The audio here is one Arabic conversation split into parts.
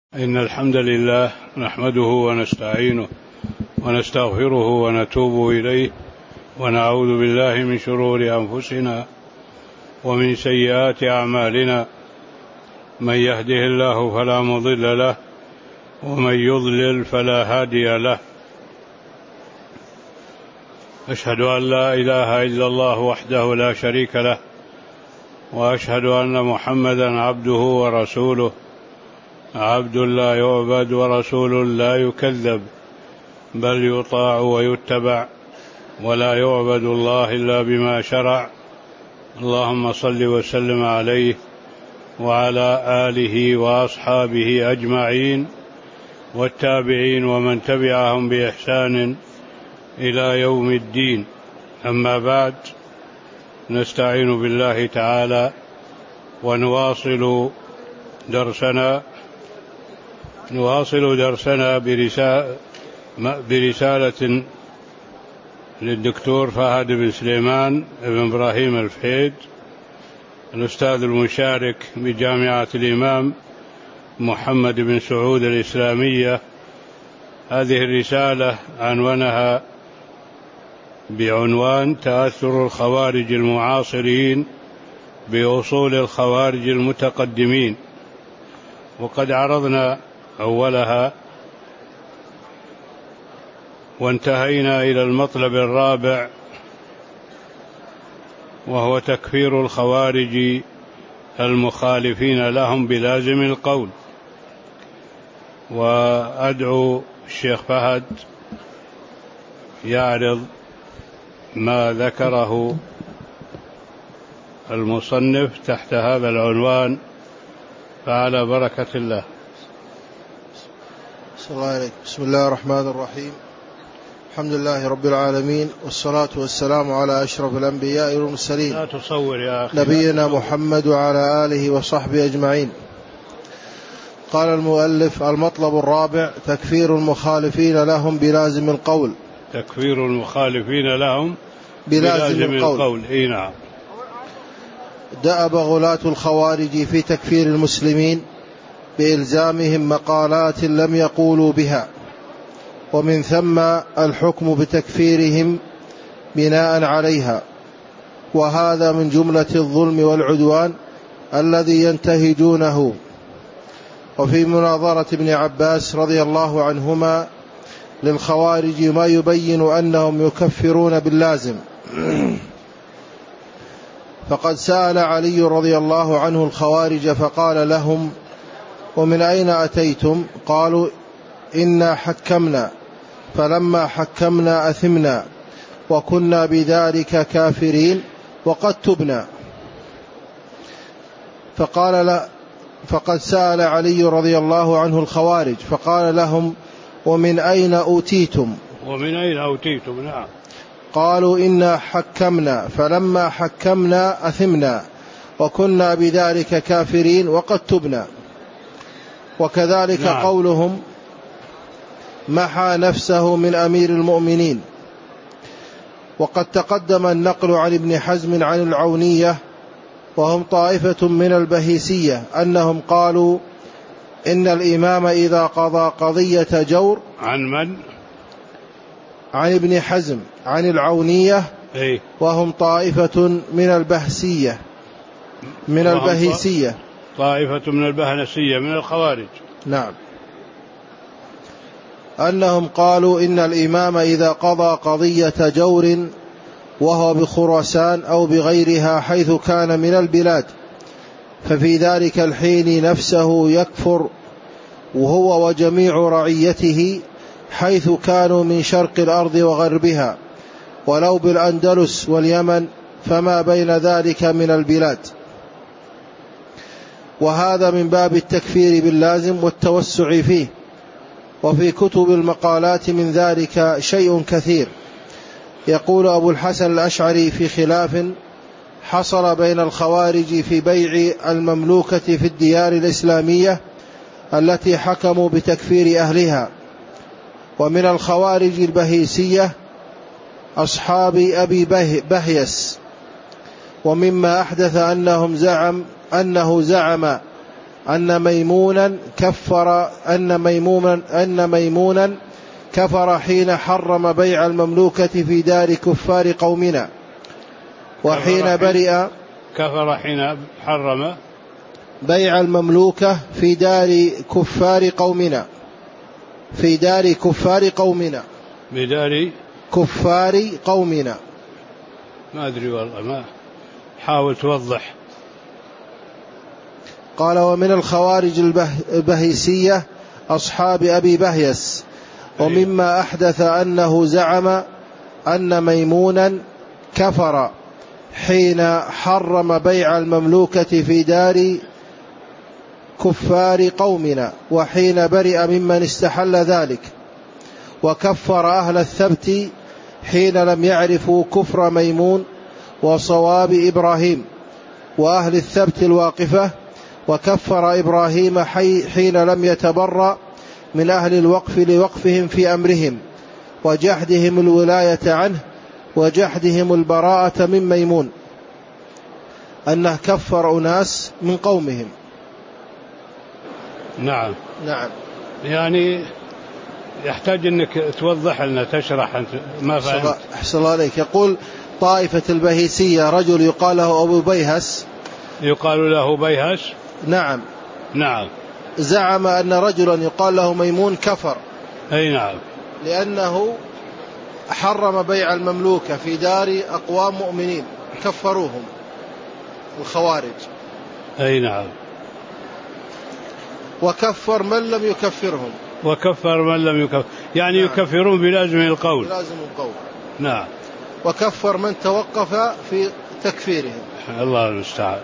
إن الحمد لله نحمده ونستعينه ونستغفره ونتوب إليه ونعوذ بالله من شرور أنفسنا ومن سيئات أعمالنا. من يهده الله فلا مضل له ومن يضلل فلا هادي له. أشهد أن لا إله إلا الله وحده لا شريك له وأشهد أن محمدا عبده ورسوله، عبد لا يعبد ورسول لا يكذب، بل يطاع ويتبع، ولا يعبد الله إلا بما شرع. اللهم صل وسلم عليه وعلى آله وأصحابه أجمعين والتابعين ومن تبعهم بإحسان إلى يوم الدين. أما بعد، نستعين بالله تعالى ونواصل درسنا برسالة للدكتور فهد بن سليمان بن إبراهيم الفهيد، الأستاذ المشارك بجامعة الإمام محمد بن سعود الإسلامية. هذه الرسالة عنوانها بعنوان تأثر الخوارج المعاصرين بأصول الخوارج المتقدمين، وقد عرضنا أولها وانتهينا إلى المطلب الرابع، وهو تكفير الخوارج المخالفين لهم بلازم القول. وأدعو الشيخ فهد يعرض ما ذكره المصنف تحت هذا العنوان، فعلى بركة الله. بسم الله الرحمن الرحيم. الحمد لله رب العالمين، والصلاة والسلام على أشرف الأنبياء والمرسلين، لا تصور يا أخي، نبينا محمد وعلى آله وصحبه أجمعين. قال المؤلف: المطلب الرابع تكفير المخالفين لهم بلازم القول. تكفير المخالفين لهم بلازم القول. نعم. دأب غلاة الخوارج في تكفير المسلمين بإلزامهم مقالات لم يقولوا بها، ومن ثم الحكم بتكفيرهم بناء عليها، وهذا من جملة الظلم والعدوان الذي ينتهجونه. وفي مناظرة ابن عباس رضي الله عنهما للخوارج ما يبين أنهم يكفرون باللازم. فقد سأل علي رضي الله عنه الخوارج فقال لهم: ومن أين أتيتم؟ قالوا: إنا حكمنا، فلما حكمنا أثمنا، وكنا بذلك كافرين وقد تبنا. فقد سأل علي رضي الله عنه الخوارج فقال لهم: ومن أين أوتيتم؟ ومن أين أوتيتم؟ نعم. قالوا: إنا حكمنا، فلما حكمنا أثمنا، وكنا بذلك كافرين وقد تبنا. وكذلك نعم. قولهم: محى نفسه من أمير المؤمنين. وقد تقدم النقل عن ابن حزم عن العونية، وهم طائفة من البهيسية، أنهم قالوا: إن الإمام إذا قضى قضية جور. عن من؟ عن ابن حزم عن العونية، وهم طائفة من البهسية من البهيسية، طائفة من البهنسية من الخوارج. نعم. أنهم قالوا: إن الإمام إذا قضى قضية جور وهو بخراسان أو بغيرها حيث كان من البلاد، ففي ذلك الحين نفسه يكفر وهو وجميع رعيته حيث كانوا من شرق الأرض وغربها، ولو بالأندلس واليمن فما بين ذلك من البلاد. وهذا من باب التكفير باللازم والتوسع فيه. وفي كتب المقالات من ذلك شيء كثير. يقول أبو الحسن الأشعري في خلاف حصل بين الخوارج في بيع المملوكة في الديار الإسلامية التي حكموا بتكفير أهلها. ومن الخوارج البهيسية أصحاب أبي بهيس. ومما أحدث أنه زعم أن ميمونا كفر حين حرم بيع المملوكة في دار كفار قومنا، وحين برئ كفر حين حرم بيع المملوكة في دار كفار قومنا، بدار كفار قومنا. ما أدري والله، ما حاول توضح. قال: ومن الخوارج البهيسية أصحاب أبي بهيس، ومما أحدث أنه زعم أن ميمونا كفر حين حرم بيع المملوكة في دار كفار قومنا، وحين برئ ممن استحل ذلك، وكفر أهل الثبت حين لم يعرفوا كفر ميمون وصواب إبراهيم، وأهل الثبت الواقفة، وكفر إبراهيم حين لم يتبرأ من أهل الوقف لوقفهم في أمرهم وجحدهم الولاية عنه وجحدهم البراءة من ميمون، أنه كفر أناس من قومهم. نعم. يعني يحتاج أنك توضح لنا، تشرح أنت ما فهمت. أحسن الله عليك. يقول: طائفة البهيسية رجل يقال له أبو بيهس، يقال له بيهس. نعم. زعم أن رجلا يقال له ميمون كفر. أي نعم. لأنه حرم بيع المملوكة في دار أقوام مؤمنين، كفروهم الخوارج. أي نعم. وكفر من لم يكفرهم. يعني نعم. يكفرون بلازم القول. نعم. وكفر من توقف في تكفيرهم. الله المستعان.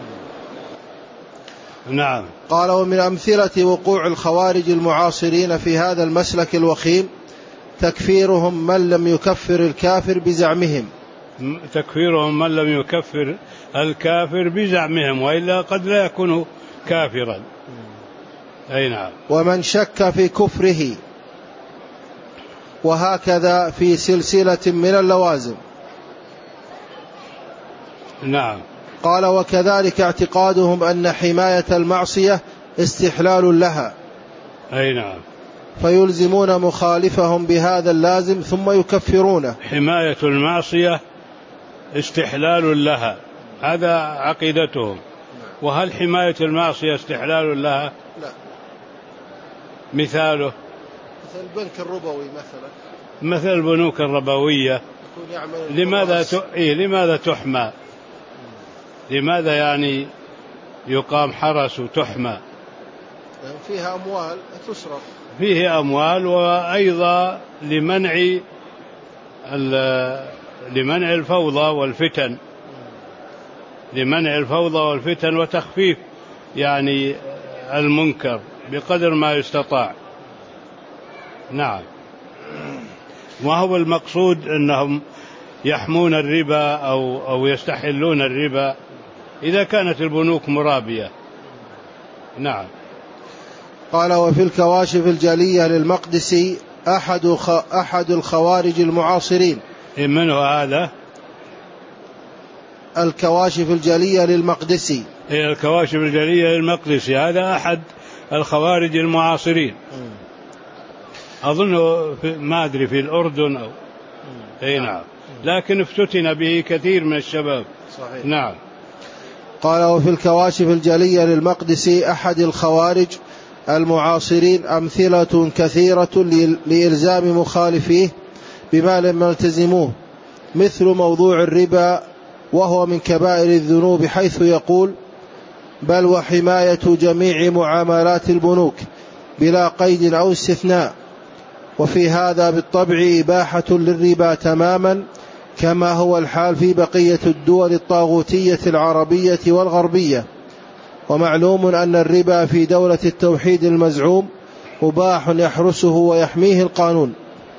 نعم. قال: ومن أمثلة وقوع الخوارج المعاصرين في هذا المسلك الوخيم تكفيرهم من لم يكفر الكافر بزعمهم، وإلا قد لا يكون كافرا. أي نعم. ومن شك في كفره، وهكذا في سلسلة من اللوازم. نعم. قال: وكذلك اعتقادهم أن حماية المعصية استحلال لها. أي نعم. فيلزمون مخالفهم بهذا اللازم ثم يكفرونه. حماية المعصية استحلال لها، هذا عقيدتهم. وهل حماية المعصية استحلال لها؟ لا. مثاله مثل البنك الربوي مثل البنوك الربوية. لماذا تحمى؟ لماذا يعني يقام حرس وتحمى؟ فيها أموال تصرف. فيه أموال، وأيضا لمنع الفوضى والفتن وتخفيف يعني المنكر بقدر ما يستطاع. نعم. وهو المقصود أنهم يحمون الربا أو يستحلون الربا إذا كانت البنوك مرابية. نعم. قال: وفي الكواشف الجلية للمقدسي أحد الخوارج المعاصرين. من هو هذا؟ الكواشف الجلية للمقدسي. الكواشف الجلية للمقدسي هذا أحد الخوارج المعاصرين. أظنه ما أدري في الأردن أو أي نعم. لكن افتتن به كثير من الشباب. صحيح. نعم. قال: وفي الكواشف الجلية للمقدسي أحد الخوارج المعاصرين أمثلة كثيرة لإلزام مخالفيه بما لم يلتزموه، مثل موضوع الربا، وهو من كبائر الذنوب، حيث يقول: بل وحماية جميع معاملات البنوك بلا قيد أو استثناء، وفي هذا بالطبع إباحة للربا تماما، كما هو الحال في بقية الدول الطاغوتية العربية والغربية. ومعلوم أن الربا في دولة التوحيد المزعوم مباح يحرسه ويحميه القانون.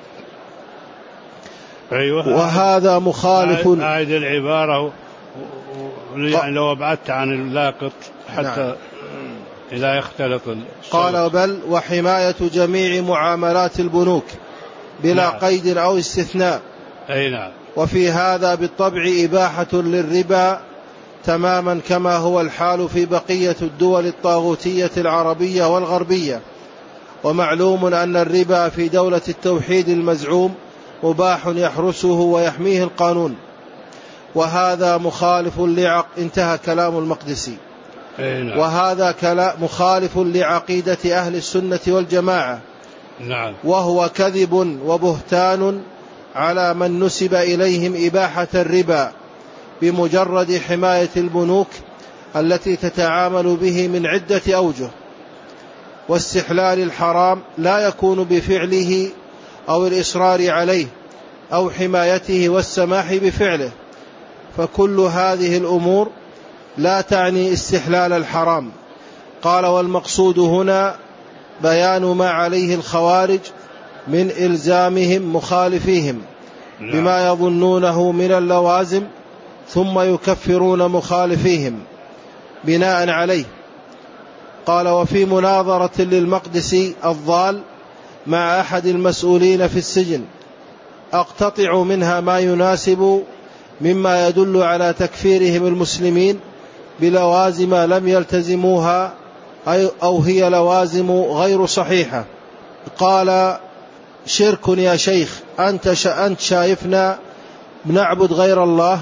أيوة. وهذا مخالف. أعد العبارة يعني لو أبعدت عن اللاقط حتى نعم. إذا يختلط الصوت. قال: بل وحماية جميع معاملات البنوك بلا نعم. قيد أو استثناء. أي نعم. وفي هذا بالطبع إباحة للربا تماما كما هو الحال في بقية الدول الطاغوتية العربية والغربية. ومعلوم أن الربا في دولة التوحيد المزعوم مباح يحرسه ويحميه القانون، وهذا مخالف انتهى كلام المقدسي. وهذا مخالف لعقيدة أهل السنة والجماعة. نعم. وهو كذب وبهتان على من نسب إليهم إباحة الربا بمجرد حماية البنوك التي تتعامل به من عدة أوجه. واستحلال الحرام لا يكون بفعله أو الإصرار عليه أو حمايته والسماح بفعله، فكل هذه الأمور لا تعني استحلال الحرام. قال: والمقصود هنا بيان ما عليه الخوارج من إلزامهم مخالفيهم بما يظنونه من اللوازم، ثم يكفرون مخالفيهم بناء عليه. قال: وفي مناظرة للمقدسي الضال مع أحد المسؤولين في السجن أقتطع منها ما يناسب مما يدل على تكفيرهم المسلمين بلوازم لم يلتزموها أو هي لوازم غير صحيحة. قال: شرك يا شيخ، أنت شايفنا بنعبد غير الله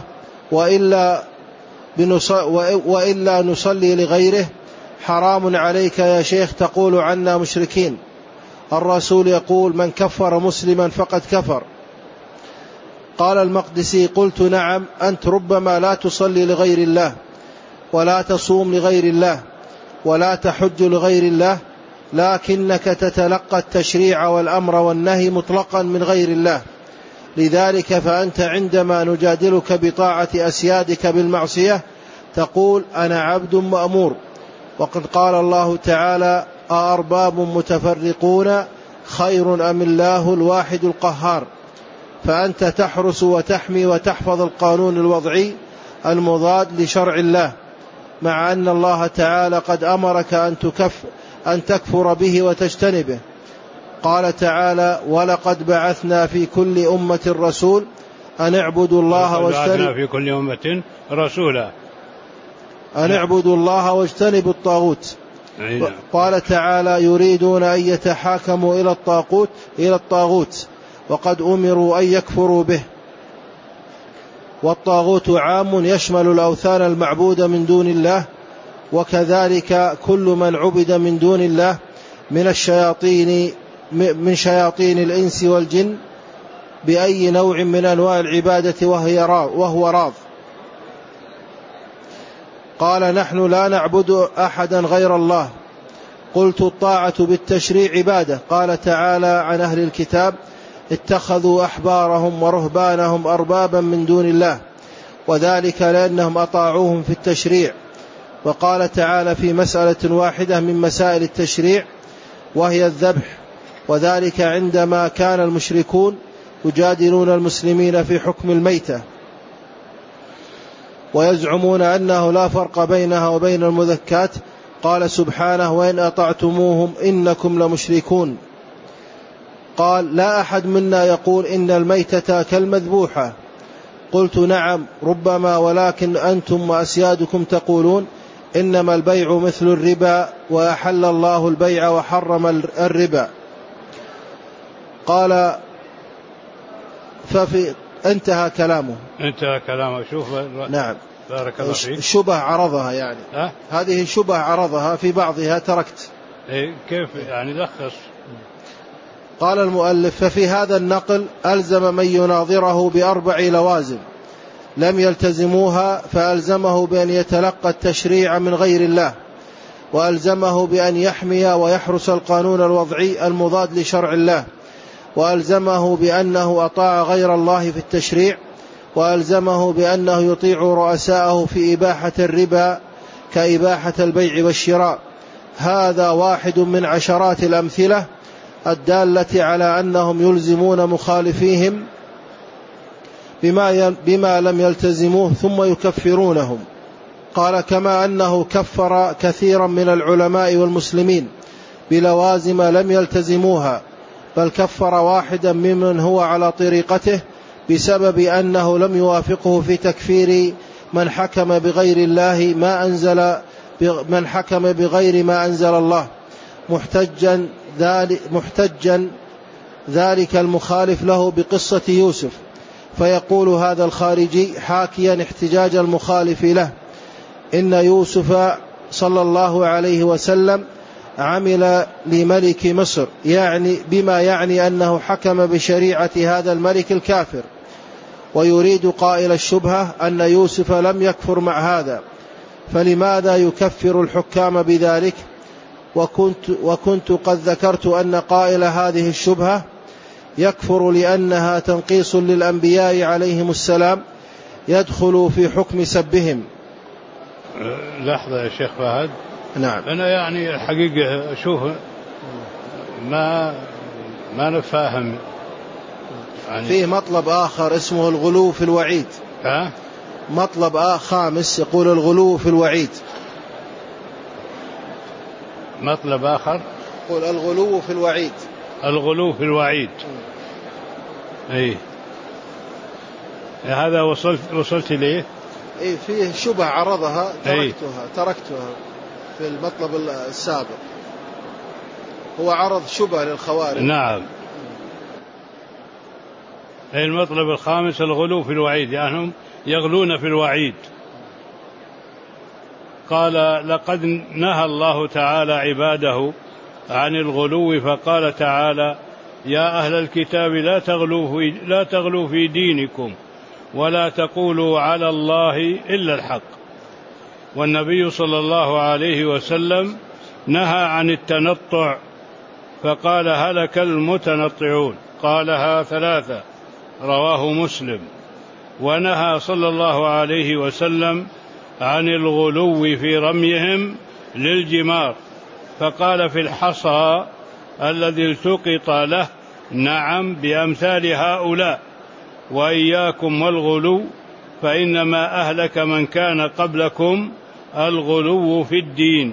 وإلا نصلي لغيره؟ حرام عليك يا شيخ تقول عنا مشركين، الرسول يقول: من كفر مسلما فقد كفر. قال المقدسي: قلت: نعم، أنت ربما لا تصلي لغير الله ولا تصوم لغير الله ولا تحج لغير الله، لكنك تتلقى التشريع والأمر والنهي مطلقا من غير الله. لذلك فأنت عندما نجادلك بطاعة أسيادك بالمعصية تقول: أنا عبد مأمور. وقد قال الله تعالى: أأرباب متفرقون خير أم الله الواحد القهار. فأنت تحرس وتحمي وتحفظ القانون الوضعي المضاد لشرع الله، مع أن الله تعالى قد أمرك أن تكفر به وتجتنبه. قال تعالى: ولقد بعثنا في كل أمة رسول أن اعبدوا الله واجتنبوا الطاغوت. قال تعالى: يريدون أن يتحاكموا إلى الطاغوت وقد أمروا أن يكفروا به. والطاغوت عام يشمل الأوثان المعبودة من دون الله، وكذلك كل من عبد من دون الله من شياطين الإنس والجن بأي نوع من أنواع العبادة وهو راض. قال: نحن لا نعبد أحدا غير الله. قلت: الطاعة بالتشريع عبادة. قال تعالى عن أهل الكتاب: اتخذوا أحبارهم ورهبانهم أربابا من دون الله، وذلك لأنهم أطاعوهم في التشريع. وقال تعالى في مسألة واحدة من مسائل التشريع وهي الذبح، وذلك عندما كان المشركون يجادلون المسلمين في حكم الميتة ويزعمون أنه لا فرق بينها وبين المذكات. قال سبحانه: وإن أطعتموهم إنكم لمشركون. قال: لا أحد منا يقول إن الميتة كالمذبوحة. قلت: نعم ربما، ولكن أنتم وأسيادكم تقولون إنما البيع مثل الربا وأحل الله البيع وحرم الربا. قال: انتهى كلامه. شوف. نعم. بارك الله فيك. شبه عرضها يعني. هذه شبه عرضها في بعضها تركت. كيف يعني لخص؟ قال المؤلف: ففي هذا النقل ألزم من يناظره ب4 لوازم لم يلتزموها، فألزمه بأن يتلقى التشريع من غير الله، وألزمه بأن يحمي ويحرس القانون الوضعي المضاد لشرع الله، وألزمه بأنه أطاع غير الله في التشريع، وألزمه بأنه يطيع رؤساءه في إباحة الربا كإباحة البيع والشراء. هذا واحد من عشرات الأمثلة الدالة على أنهم يلزمون مخالفيهم بما لم يلتزموه ثم يكفرونهم. قال: كما أنه كفر كثيرا من العلماء والمسلمين بلوازم لم يلتزموها، بل كفر واحدا ممن هو على طريقته بسبب أنه لم يوافقه في تكفير من حكم بغير الله ما أنزل من حكم بغير ما أنزل الله محتجا ذلك المخالف له بقصة يوسف، فيقول هذا الخارجي حاكيا احتجاج المخالف له: إن يوسف صلى الله عليه وسلم عمل لملك مصر، يعني بما يعني أنه حكم بشريعة هذا الملك الكافر، ويريد قائل الشبهة أن يوسف لم يكفر مع هذا، فلماذا يكفر الحكام بذلك؟ وكنت قد ذكرت أن قائل هذه الشبهة يكفر لأنها تنقيص للأنبياء عليهم السلام يدخل في حكم سبهم. لحظة يا شيخ فهد. نعم. أنا يعني الحقيقة أشوف ما نفهم يعني. فيه مطلب آخر اسمه الغلو في الوعيد. مطلب خامس يقول الغلو في الوعيد. مطلب آخر يقول الغلو في الوعيد. الغلو في الوعيد. أي هذا وصلت ليه؟ أي فيه شبه عرضها تركتها في المطلب السابق. هو عرض شبه للخوارج. نعم. المطلب الخامس الغلو في الوعيد، يعني هم يغلون في الوعيد. قال: لقد نهى الله تعالى عباده عن الغلو، فقال تعالى: يا أهل الكتاب لا تغلوا في دينكم ولا تقولوا على الله إلا الحق. والنبي صلى الله عليه وسلم نهى عن التنطع، فقال: هلك المتنطعون، قالها 3، رواه مسلم. ونهى صلى الله عليه وسلم عن الغلو في رميهم للجمار، فقال في الحصى الذي التقط له: نعم بأمثال هؤلاء، وإياكم والغلو، فإنما أهلك من كان قبلكم الغلو في الدين.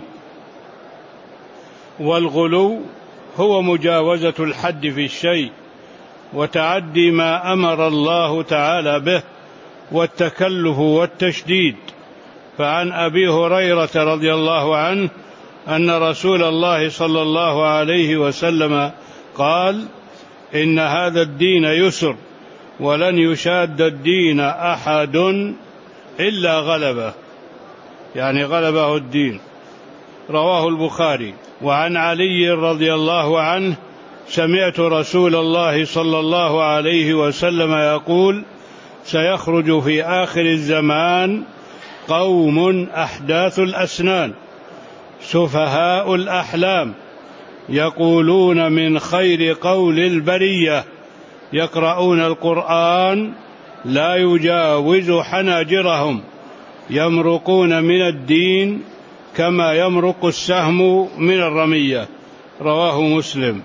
والغلو هو مجاوزة الحد في الشيء وتعدي ما أمر الله تعالى به والتكلف والتشديد. فعن أبي هريرة رضي الله عنه أن رسول الله صلى الله عليه وسلم قال: إن هذا الدين يسر ولن يشاد الدين أحد إلا غلبه، يعني غلبه الدين، رواه البخاري. وعن علي رضي الله عنه: سمعت رسول الله صلى الله عليه وسلم يقول: سيخرج في آخر الزمان قوم أحداث الأسنان سفهاء الأحلام يقولون من خير قول البرية، يقرؤون القرآن لا يجاوز حناجرهم، يمرقون من الدين كما يمرق السهم من الرمية، رواه مسلم.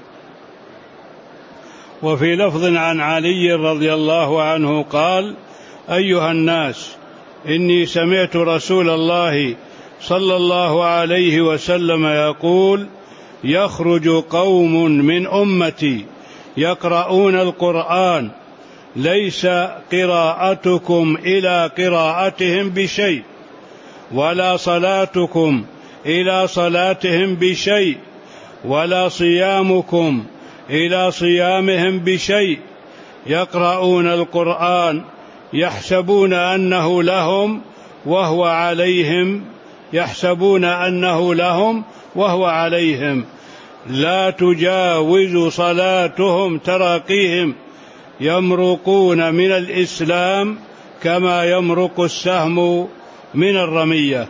وفي لفظ عن علي رضي الله عنه قال: أيها الناس، إني سمعت رسول الله صلى الله عليه وسلم يقول: يخرج قوم من أمتي يقرؤون القرآن ليس قراءتكم إلى قراءتهم بشيء، ولا صلاتكم إلى صلاتهم بشيء، ولا صيامكم إلى صيامهم بشيء، يقرؤون القرآن يحسبون أنه لهم وهو عليهم، يحسبون أنه لهم وهو عليهم، لا تجاوز صلاتهم تراقيهم، يمرقون من الإسلام كما يمرق السهم من الرمية.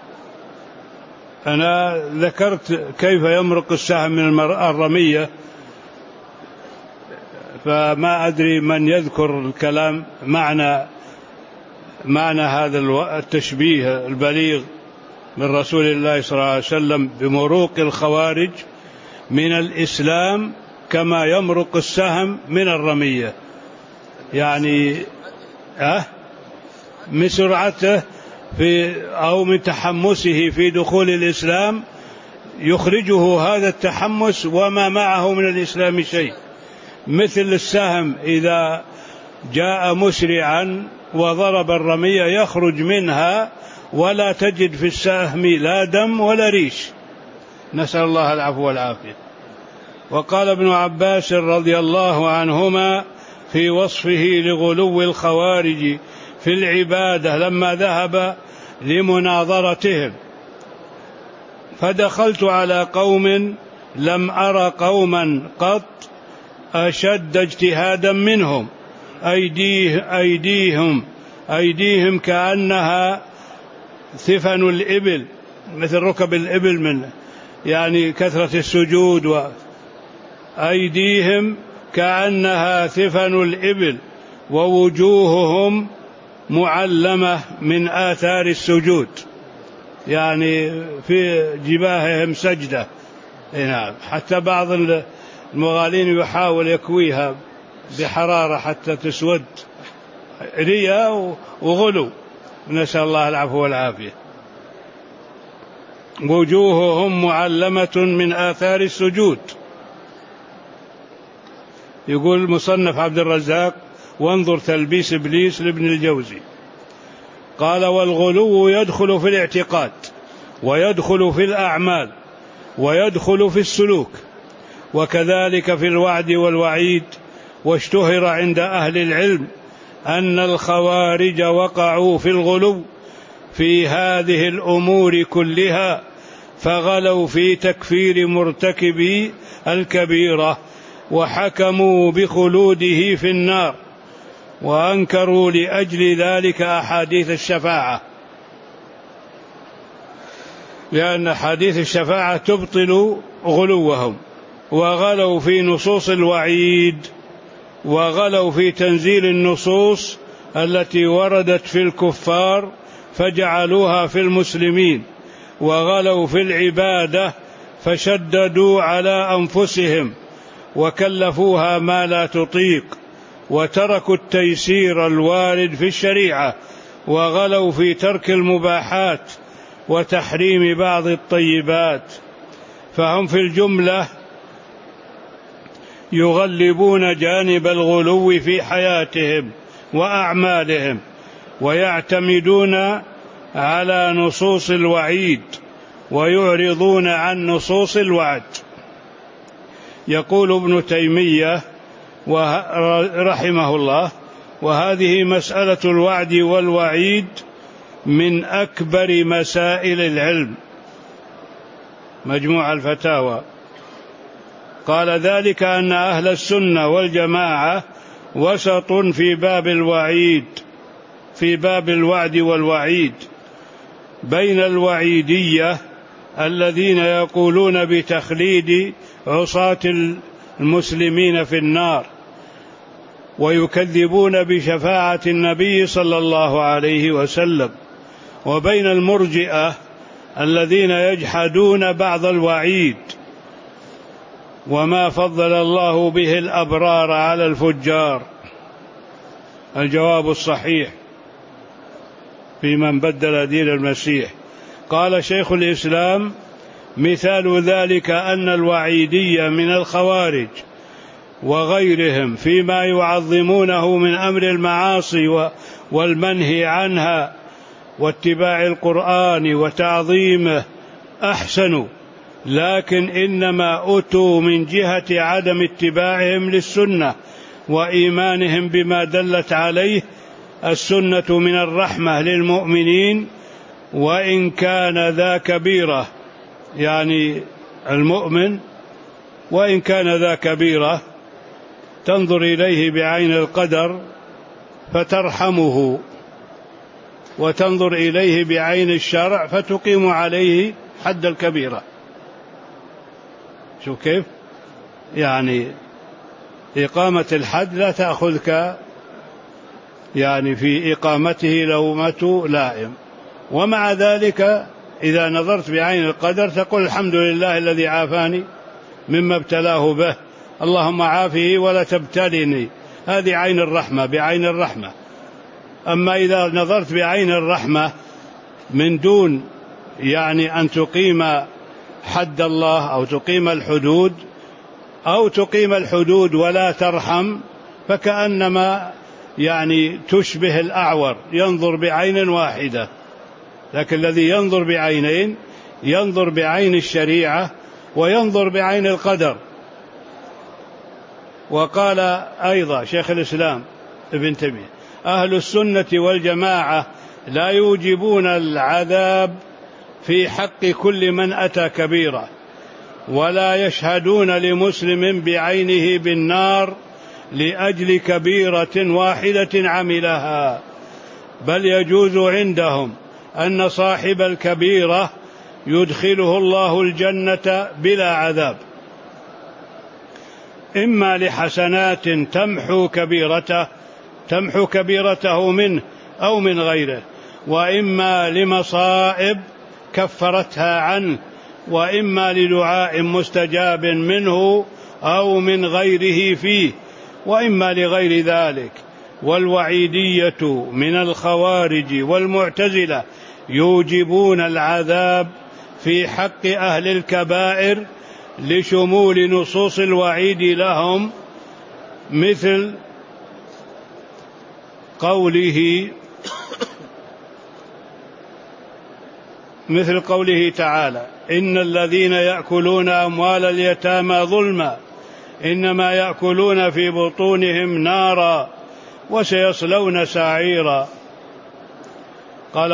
أنا ذكرت كيف يمرق السهم من الرمية، فما أدري من يذكر الكلام معنى هذا التشبيه البليغ من رسول الله صلى الله عليه وسلم بمروق الخوارج من الإسلام كما يمرق السهم من الرمية، يعني من سرعته أو من تحمسه في دخول الإسلام يخرجه هذا التحمس وما معه من الإسلام شيء، مثل السهم إذا جاء مسرعا وضرب الرمية يخرج منها ولا تجد في السهم لا دم ولا ريش، نسأل الله العفو والعافية. وقال ابن عباس رضي الله عنهما في وصفه لغلو الخوارج في العبادة لما ذهب لمناظرتهم: فدخلت على قوم لم أر قوما قط أشد اجتهادا منهم، أيديهم كأنها ثفن الإبل، مثل ركب الإبل من يعني كثرة السجود، أيديهم كأنها ثفن الإبل ووجوههم معلمة من آثار السجود، يعني في جباههم سجدة. نعم، حتى بعض المغالين يحاول يكويها بحرارة حتى تسود، رياء وغلو، نسأل الله العفو والعافية. وجوههم معلمة من آثار السجود. يقول المصنف عبد الرزاق: وانظر تلبيس إبليس لابن الجوزي. قال: والغلو يدخل في الاعتقاد، ويدخل في الأعمال، ويدخل في السلوك، وكذلك في الوعد والوعيد. واشتهر عند أهل العلم أن الخوارج وقعوا في الغلو في هذه الأمور كلها، فغلوا في تكفير مرتكبي الكبيرة، وحكموا بخلوده في النار، وأنكروا لأجل ذلك أحاديث الشفاعة، لأن أحاديث الشفاعة تبطل غلوهم. وغلوا في نصوص الوعيد، وغلوا في تنزيل النصوص التي وردت في الكفار فجعلوها في المسلمين. وغلوا في العبادة فشددوا على أنفسهم وكلفوها ما لا تطيق، وتركوا التيسير الوارد في الشريعة. وغلوا في ترك المباحات وتحريم بعض الطيبات. فهم في الجملة يغلبون جانب الغلو في حياتهم وأعمالهم، ويعتمدون على نصوص الوعيد ويعرضون عن نصوص الوعد. يقول ابن تيمية رحمه الله: وهذه مسألة الوعد والوعيد من أكبر مسائل العلم، مجموع الفتاوى. قال: ذلك أن أهل السنة والجماعة وسط في باب الوعد والوعيد، بين الوعيدية الذين يقولون بتخليد عصاة المسلمين في النار ويكذبون بشفاعة النبي صلى الله عليه وسلم، وبين المرجئة الذين يجحدون بعض الوعيد وما فضل الله به الأبرار على الفجار. الجواب الصحيح في من بدل دين المسيح. قال شيخ الإسلام: مثال ذلك أن الوعيدية من الخوارج وغيرهم فيما يعظمونه من أمر المعاصي والمنهي عنها واتباع القرآن وتعظيمه أحسن، لكن إنما أتوا من جهة عدم اتباعهم للسنة وإيمانهم بما دلت عليه السنة من الرحمة للمؤمنين، وإن كان ذا كبيرة، يعني المؤمن وإن كان ذا كبيرة تنظر إليه بعين القدر فترحمه، وتنظر إليه بعين الشرع فتقيم عليه حد الكبيرة. شوف كيف؟ يعني إقامة الحد لا تأخذك يعني في إقامته لومة لائم، ومع ذلك إذا نظرت بعين القدر تقول: الحمد لله الذي عافاني مما ابتلاه به، اللهم عافه ولا تبتلني. هذه عين الرحمة، بعين الرحمة. أما إذا نظرت بعين الرحمة من دون يعني أن تقيم حد الله أو تقيم الحدود، أو تقيم الحدود ولا ترحم، فكأنما يعني تشبه الأعور، ينظر بعين واحدة، لكن الذي ينظر بعينين ينظر بعين الشريعة وينظر بعين القدر. وقال أيضا شيخ الإسلام ابن تيمية: أهل السنة والجماعة لا يوجبون العذاب في حق كل من أتى كبيرة، ولا يشهدون لمسلم بعينه بالنار لأجل كبيرة واحدة عملها، بل يجوز عندهم أن صاحب الكبيرة يدخله الله الجنة بلا عذاب، إما لحسنات تمحو كبيرته منه أو من غيره، وإما لمصائب كفرتها عنه، وإما لدعاء مستجاب منه أو من غيره فيه، وإما لغير ذلك. والوعيدية من الخوارج والمعتزلة يوجبون العذاب في حق أهل الكبائر لشمول نصوص الوعيد لهم، مثل قوله تعالى: إن الذين يأكلون أموال اليتامى ظلما إنما يأكلون في بطونهم نارا وسيصلون سعيرا. قال: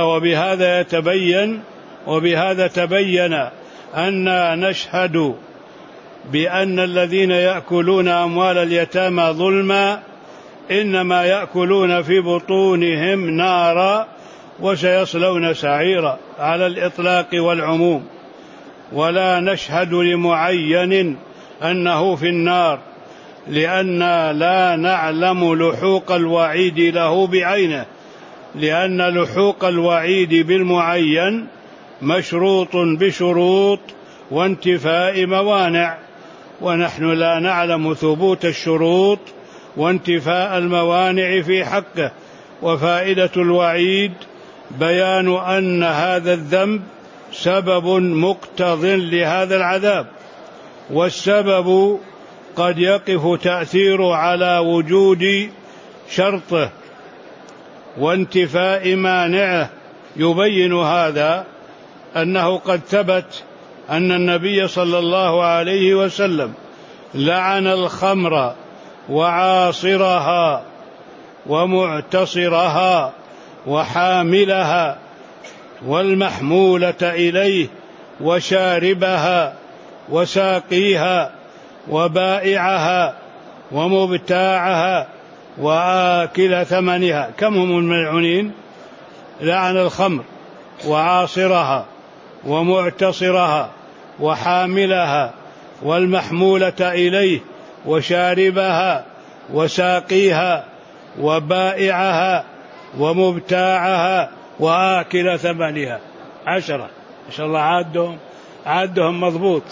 وبهذا تبين أن نشهد بأن الذين يأكلون أموال اليتامى ظلما إنما يأكلون في بطونهم نارا وسيصلون سعيرا على الإطلاق والعموم، ولا نشهد لمعين أنه في النار، لأن لا نعلم لحوق الوعيد له بعينه، لأن لحوق الوعيد بالمعين مشروط بشروط وانتفاء موانع، ونحن لا نعلم ثبوت الشروط وانتفاء الموانع في حقه. وفائدة الوعيد بيان أن هذا الذنب سبب مقتض لهذا العذاب، والسبب قد يقف تأثير على وجود شرطه وانتفاء مانعه. يبين هذا أنه قد ثبت أن النبي صلى الله عليه وسلم لعن الخمر وعاصرها ومعتصرها وحاملها والمحمولة إليه وشاربها وساقيها وبائعها ومبتاعها وآكل ثمنها. كم هم الملعونين؟ لعن الخمر وعاصرها ومعتصرها وحاملها والمحمولة إليه وشاربها وساقيها وبائعها ومبتاعها وآكل ثمنها. 10. إن شاء الله عادهم مضبوط.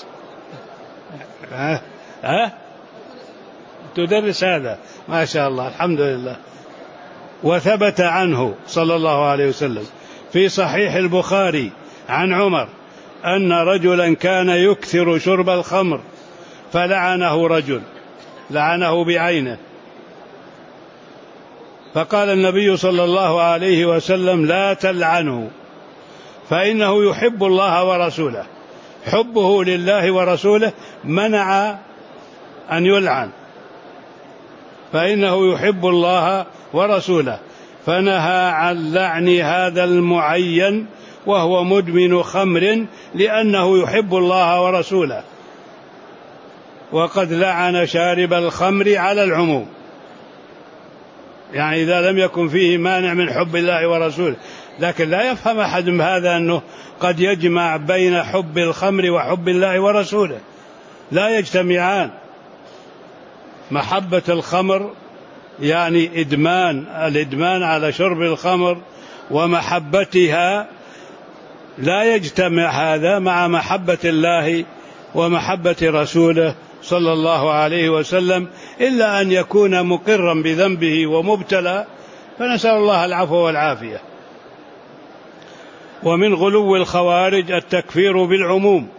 تدرس هذا ما شاء الله، الحمد لله. وثبت عنه صلى الله عليه وسلم في صحيح البخاري عن عمر أن رجلا كان يكثر شرب الخمر فلعنه رجل، لعنه بعينه، فقال النبي صلى الله عليه وسلم: لا تلعنه فإنه يحب الله ورسوله. حبه لله ورسوله منع أن يلعن، فإنه يحب الله ورسوله، فنهى عن لعن هذا المعين وهو مدمن خمر لأنه يحب الله ورسوله. وقد لعن شارب الخمر على العموم، يعني إذا لم يكن فيه مانع من حب الله ورسوله. لكن لا يفهم أحد من هذا أنه قد يجمع بين حب الخمر وحب الله ورسوله، لا يجتمعان. محبة الخمر يعني الإدمان على شرب الخمر ومحبتها، لا يجتمع هذا مع محبة الله ومحبة رسوله صلى الله عليه وسلم، إلا أن يكون مقرا بذنبه ومبتلى، فنسأل الله العفو والعافية. ومن غلو الخوارج التكفير بالعموم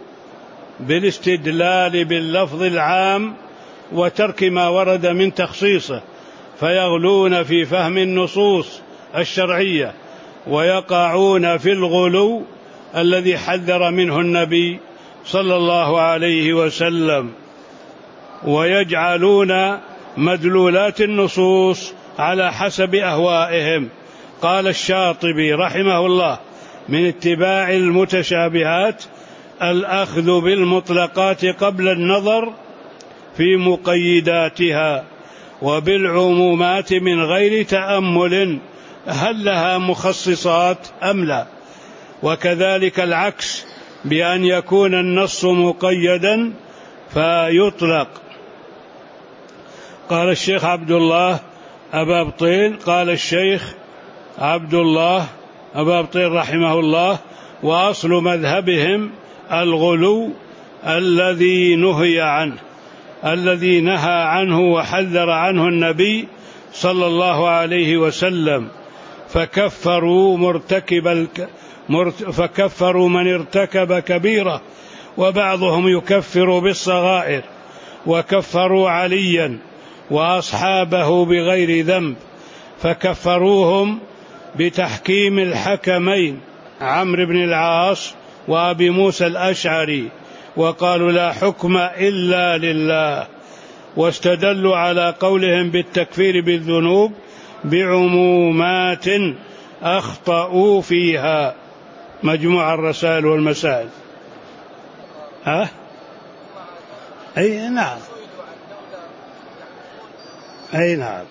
بالاستدلال باللفظ العام وترك ما ورد من تخصيصه، فيغلون في فهم النصوص الشرعية ويقعون في الغلو الذي حذر منه النبي صلى الله عليه وسلم، ويجعلون مدلولات النصوص على حسب أهوائهم. قال الشاطبي رحمه الله: من اتباع المتشابهات الأخذ بالمطلقات قبل النظر في مقيداتها، وبالعمومات من غير تأمل هل لها مخصصات أم لا، وكذلك العكس بأن يكون النص مقيدا فيطلق. قال الشيخ عبد الله أبا بطيل، قال الشيخ عبد الله أبا بطيل رحمه الله: وأصل مذهبهم الغلو الذي نهي عنه، الذي نهى عنه وحذر عنه النبي صلى الله عليه وسلم، فكفروا من ارتكب كبيرة، وبعضهم يكفر بالصغائر، وكفروا عليا وأصحابه بغير ذنب، فكفروهم بتحكيم الحكمين عمرو بن العاص وأبي موسى الأشعري، وقالوا لا حكم إلا لله، واستدلوا على قولهم بالتكفير بالذنوب بعمومات أخطأوا فيها. مجموع الرسائل والمسائل. أي نعم، أي نعم.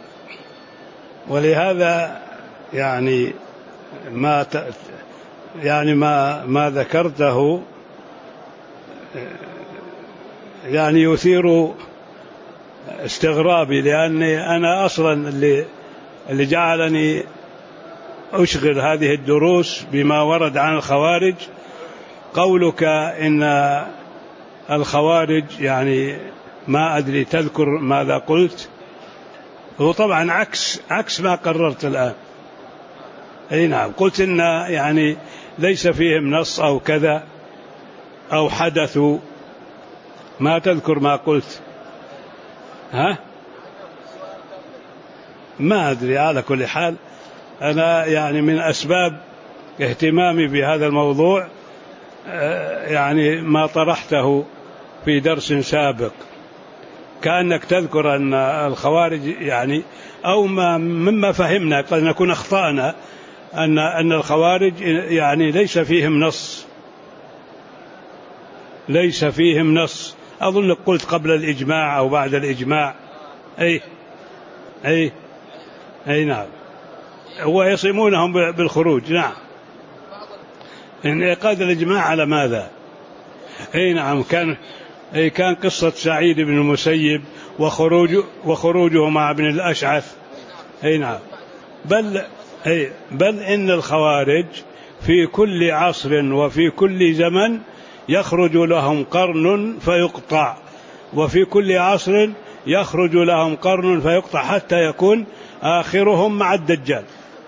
ولهذا يعني ما ذكرته يعني يثير استغرابي، لأني أنا أصلا اللي جعلني أشغل هذه الدروس بما ورد عن الخوارج قولك إن الخوارج يعني ما أدري تذكر ماذا قلت، هو طبعا عكس ما قررت الآن. أي نعم، قلت إن يعني ليس فيهم نص أو كذا أو حدثوا، ما تذكر ما قلت. ما أدري، على كل حال أنا يعني من أسباب اهتمامي بهذا الموضوع يعني ما طرحته في درس سابق، كأنك تذكر أن الخوارج يعني أو مما فهمنا قد نكون أخطأنا أن الخوارج يعني ليس فيهم نص. أظن قلت قبل الإجماع أو بعد الإجماع. أي نعم، ويصمونهم بالخروج. نعم، انعقاد الإجماع على ماذا؟ أي نعم، كان قصة سعيد بن المسيب وخروجه مع ابن الأشعث. أي نعم، بل إن الخوارج في كل عصر وفي كل زمن يخرج لهم قرن فيقطع، وفي كل عصر يخرج لهم قرن فيقطع حتى يكون آخرهم مع الدجال.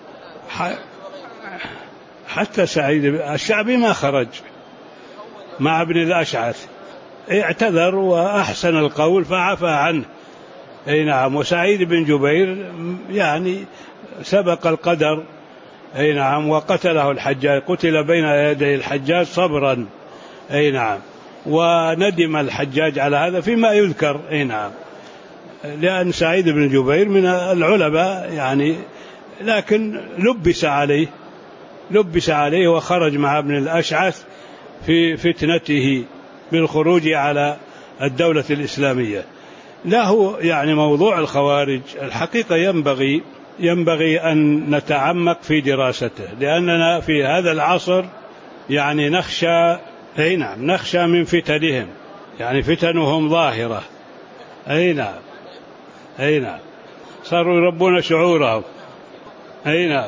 حتى سعيد الشعبي ما خرج مع ابن الأشعث، اعتذر وأحسن القول فعفى عنه. أي نعم، وسعيد بن جبير يعني سبق القدر. أي نعم، وقتله الحجاج، قتل بين يدي الحجاج صبرا. أي نعم، وندم الحجاج على هذا فيما يذكر. أي نعم، لأن سعيد بن جبير من العلماء يعني، لكن لبس عليه وخرج مع ابن الأشعث في فتنته بالخروج على الدولة الإسلامية. له يعني موضوع الخوارج الحقيقة ينبغي أن نتعمق في دراسته، لأننا في هذا العصر يعني نخشى من فتنهم، يعني فتنهم ظاهرة. أي نعم، صاروا يربون شعورهم. أي نعم،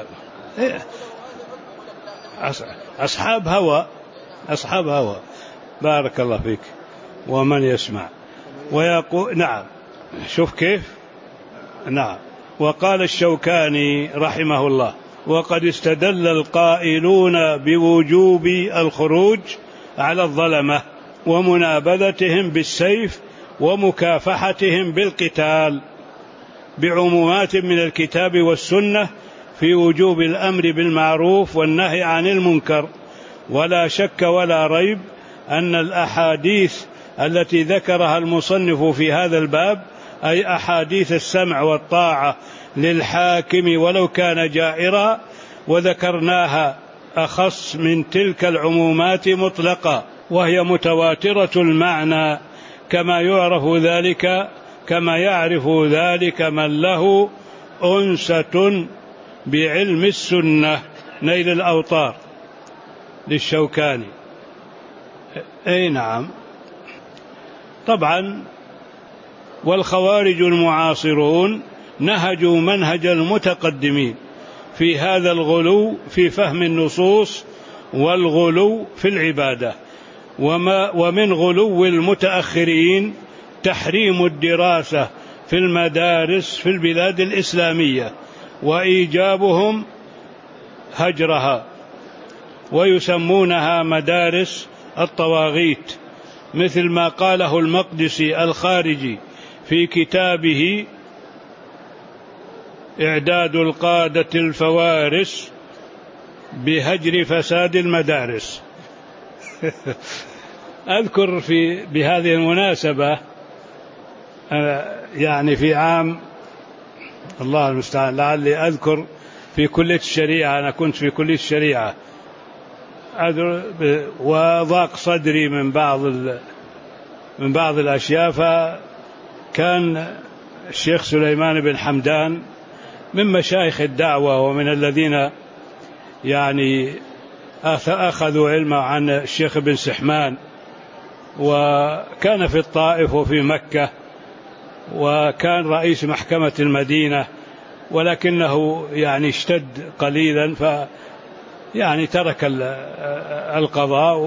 أصحاب هوى. بارك الله فيك ومن يسمع ويقول. نعم، شوف كيف. نعم، وقال الشوكاني رحمه الله: وقد استدل القائلون بوجوب الخروج على الظلمة ومنابذتهم بالسيف ومكافحتهم بالقتال بعمومات من الكتاب والسنة في وجوب الأمر بالمعروف والنهي عن المنكر، ولا شك ولا ريب أن الأحاديث التي ذكرها المصنف في هذا الباب، أي أحاديث السمع والطاعة للحاكم ولو كان جائرا، وذكرناها أخص من تلك العمومات مطلقا، وهي متواترة المعنى، كما يعرف ذلك من له أنسة بعلم السنة، نيل الأوطار للشوكاني. أي نعم. طبعا والخوارج المعاصرون نهجوا منهج المتقدمين في هذا الغلو في فهم النصوص والغلو في العبادة، ومن غلو المتأخرين تحريم الدراسة في المدارس في البلاد الإسلامية وإيجابهم هجرها، ويسمونها مدارس الطواغيت، مثل ما قاله المقدسي الخارجي في كتابه إعداد القادة الفوارس بهجر فساد المدارس. أذكر بهذه المناسبة يعني في عام الله المستعان لعلي أذكر في كلية الشريعة، أنا كنت في كلية الشريعة، وضاق صدري من بعض الأشياء، فكان الشيخ سليمان بن حمدان من مشايخ الدعوة ومن الذين يعني أخذوا علما عن الشيخ بن سحمان، وكان في الطائف وفي مكة، وكان رئيس محكمة المدينة، ولكنه يعني اشتد قليلا يعني ترك القضاء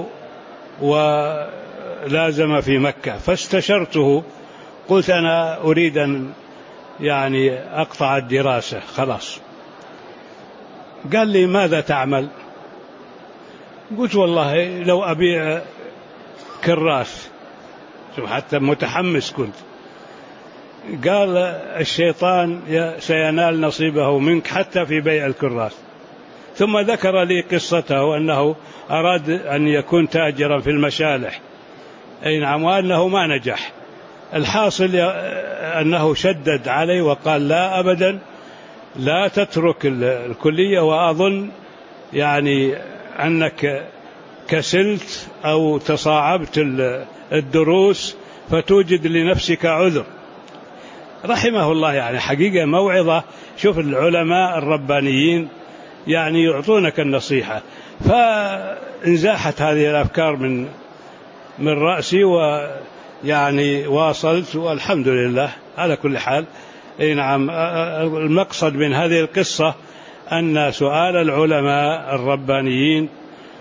ولازم في مكة. فاستشرته، قلت أنا أريد أن يعني أقطع الدراسة خلاص. قال لي ماذا تعمل؟ قلت والله لو أبيع كراس، حتى متحمس كنت. قال الشيطان سينال نصيبه منك حتى في بيع الكراس. ثم ذكر لي قصته أنه أراد أن يكون تاجرا في المشالح، أي نعم، وأنه ما نجح. الحاصل أنه شدد علي وقال لا أبدا، لا تترك الكلية، وأظن يعني أنك كسلت أو تصاعبت الدروس فتوجد لنفسك عذر. رحمه الله، يعني حقيقة موعظة. شوف العلماء الربانيين يعني يعطونك النصيحة. فانزاحت هذه الأفكار من رأسي، ويعني واصلت والحمد لله على كل حال. أي نعم. المقصد من هذه القصة أن سؤال العلماء الربانيين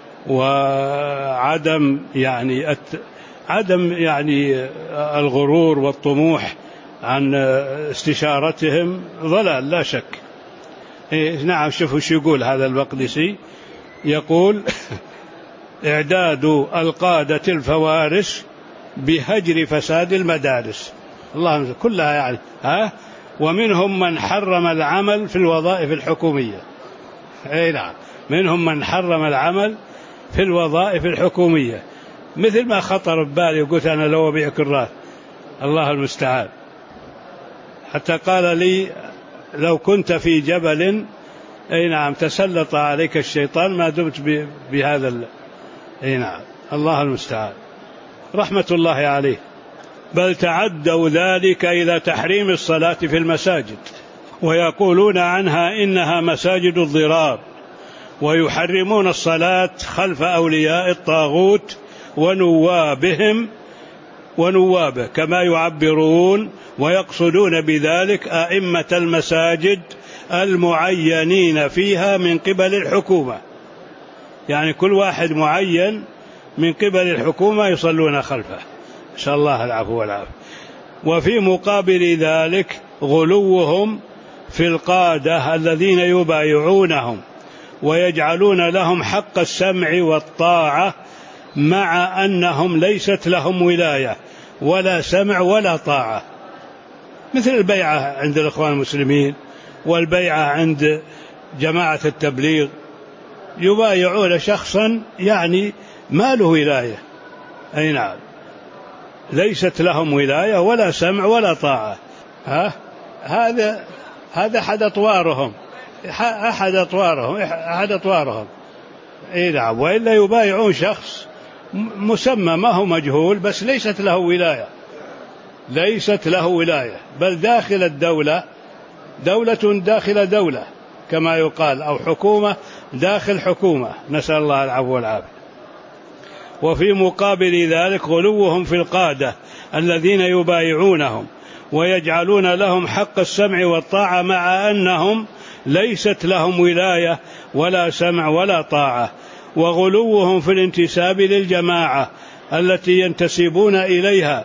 وعدم يعني الغرور والطموح عن استشارتهم ضلال لا شك. نعم. شوفوا شو يقول هذا المقدسي، يقول إعداد القادة الفوارس بهجر فساد المدارس. الله كلها يعني ومنهم من حرم العمل في الوظائف الحكومية. أي نعم، منهم من حرم العمل في الوظائف الحكومية، مثل ما خطر ببالي وقلت أنا لو أبيع كراس، الله المستعان. حتى قال لي لو كنت في جبل، أي نعم، تسلط عليك الشيطان ما دمت بهذا أي نعم، الله المستعان، رحمة الله عليه. بل تعدوا ذلك إلى تحريم الصلاة في المساجد، ويقولون عنها إنها مساجد الضرار، ويحرمون الصلاة خلف أولياء الطاغوت ونوابه كما يعبرون، ويقصدون بذلك أئمة المساجد المعينين فيها من قبل الحكومة، يعني كل واحد معين من قبل الحكومة يصلون خلفه، إن شاء الله العفو والعافية. وفي مقابل ذلك غلوهم في القادة الذين يبايعونهم ويجعلون لهم حق السمع والطاعة، مع أنهم ليست لهم ولاية ولا سمع ولا طاعة. مثل البيعة عند الإخوان المسلمين والبيعة عند جماعة التبليغ، يبايعون شخصا يعني ما له ولاية، أي نعم، ليست لهم ولاية ولا سمع ولا طاعة. هذا أحد أطوارهم، أي نعم. وإلا يبايعون شخص مسمى ما هو مجهول بس ليست له ولاية، بل داخل الدولة، دولة داخل دولة كما يقال، أو حكومة داخل حكومة، نسأل الله العفو والعافية. وفي مقابل ذلك غلوهم في القادة الذين يبايعونهم ويجعلون لهم حق السمع والطاعة مع أنهم ليست لهم ولاية ولا سمع ولا طاعة. وغلوهم في الانتساب للجماعة التي ينتسبون إليها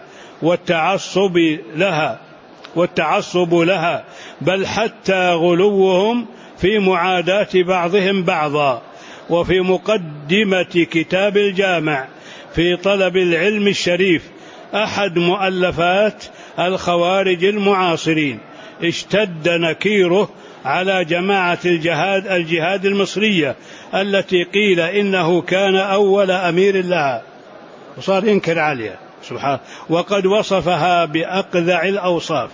والتعصب لها، بل حتى غلوهم في معاداة بعضهم بعضا. وفي مقدمة كتاب الجامع في طلب العلم الشريف، أحد مؤلفات الخوارج المعاصرين، اشتد نكيره على جماعة الجهاد المصرية التي قيل إنه كان أول أمير لها، وصار ينكر عليها سبحانه، وقد وصفها بأقذع الأوصاف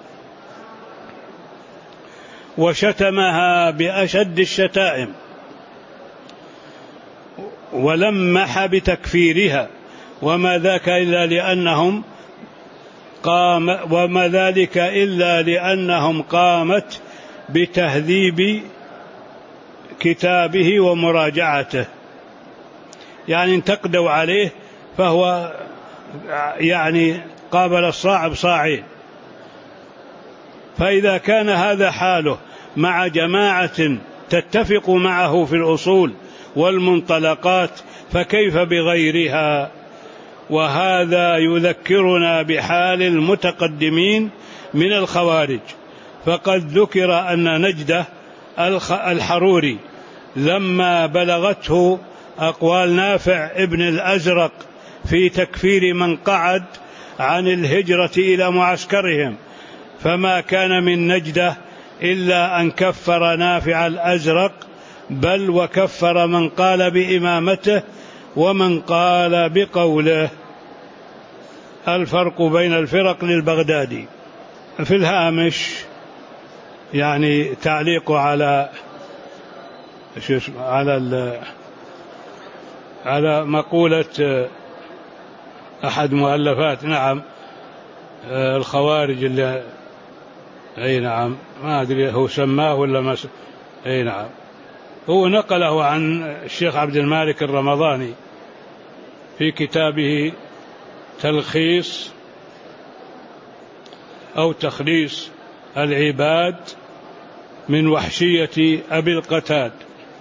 وشتمها بأشد الشتائم ولمح بتكفيرها، وما ذاك إلا لأنهم قامت بتهذيب كتابه ومراجعته، يعني انتقدوا عليه، فهو يعني قابل الصاع بصاعين. فإذا كان هذا حاله مع جماعة تتفق معه في الأصول والمنطلقات، فكيف بغيرها؟ وهذا يذكرنا بحال المتقدمين من الخوارج، فقد ذكر أن نجدة الحروري لما بلغته أقوال نافع ابن الأزرق في تكفير من قعد عن الهجرة إلى معسكرهم، فما كان من نجدة إلا أن كفر نافع الأزرق، بل وكفر من قال بإمامته ومن قال بقوله. الفرق بين الفرق للبغدادي. في الهامش يعني تعليق على مقولة أحد مؤلفات، نعم، الخوارج اللي أي نعم، ما أدري هو سماه ولا ما أي نعم، هو نقله عن الشيخ عبد المالك الرمضاني في كتابه تلخيص أو تخليص العباد من وحشية أبي القتاد،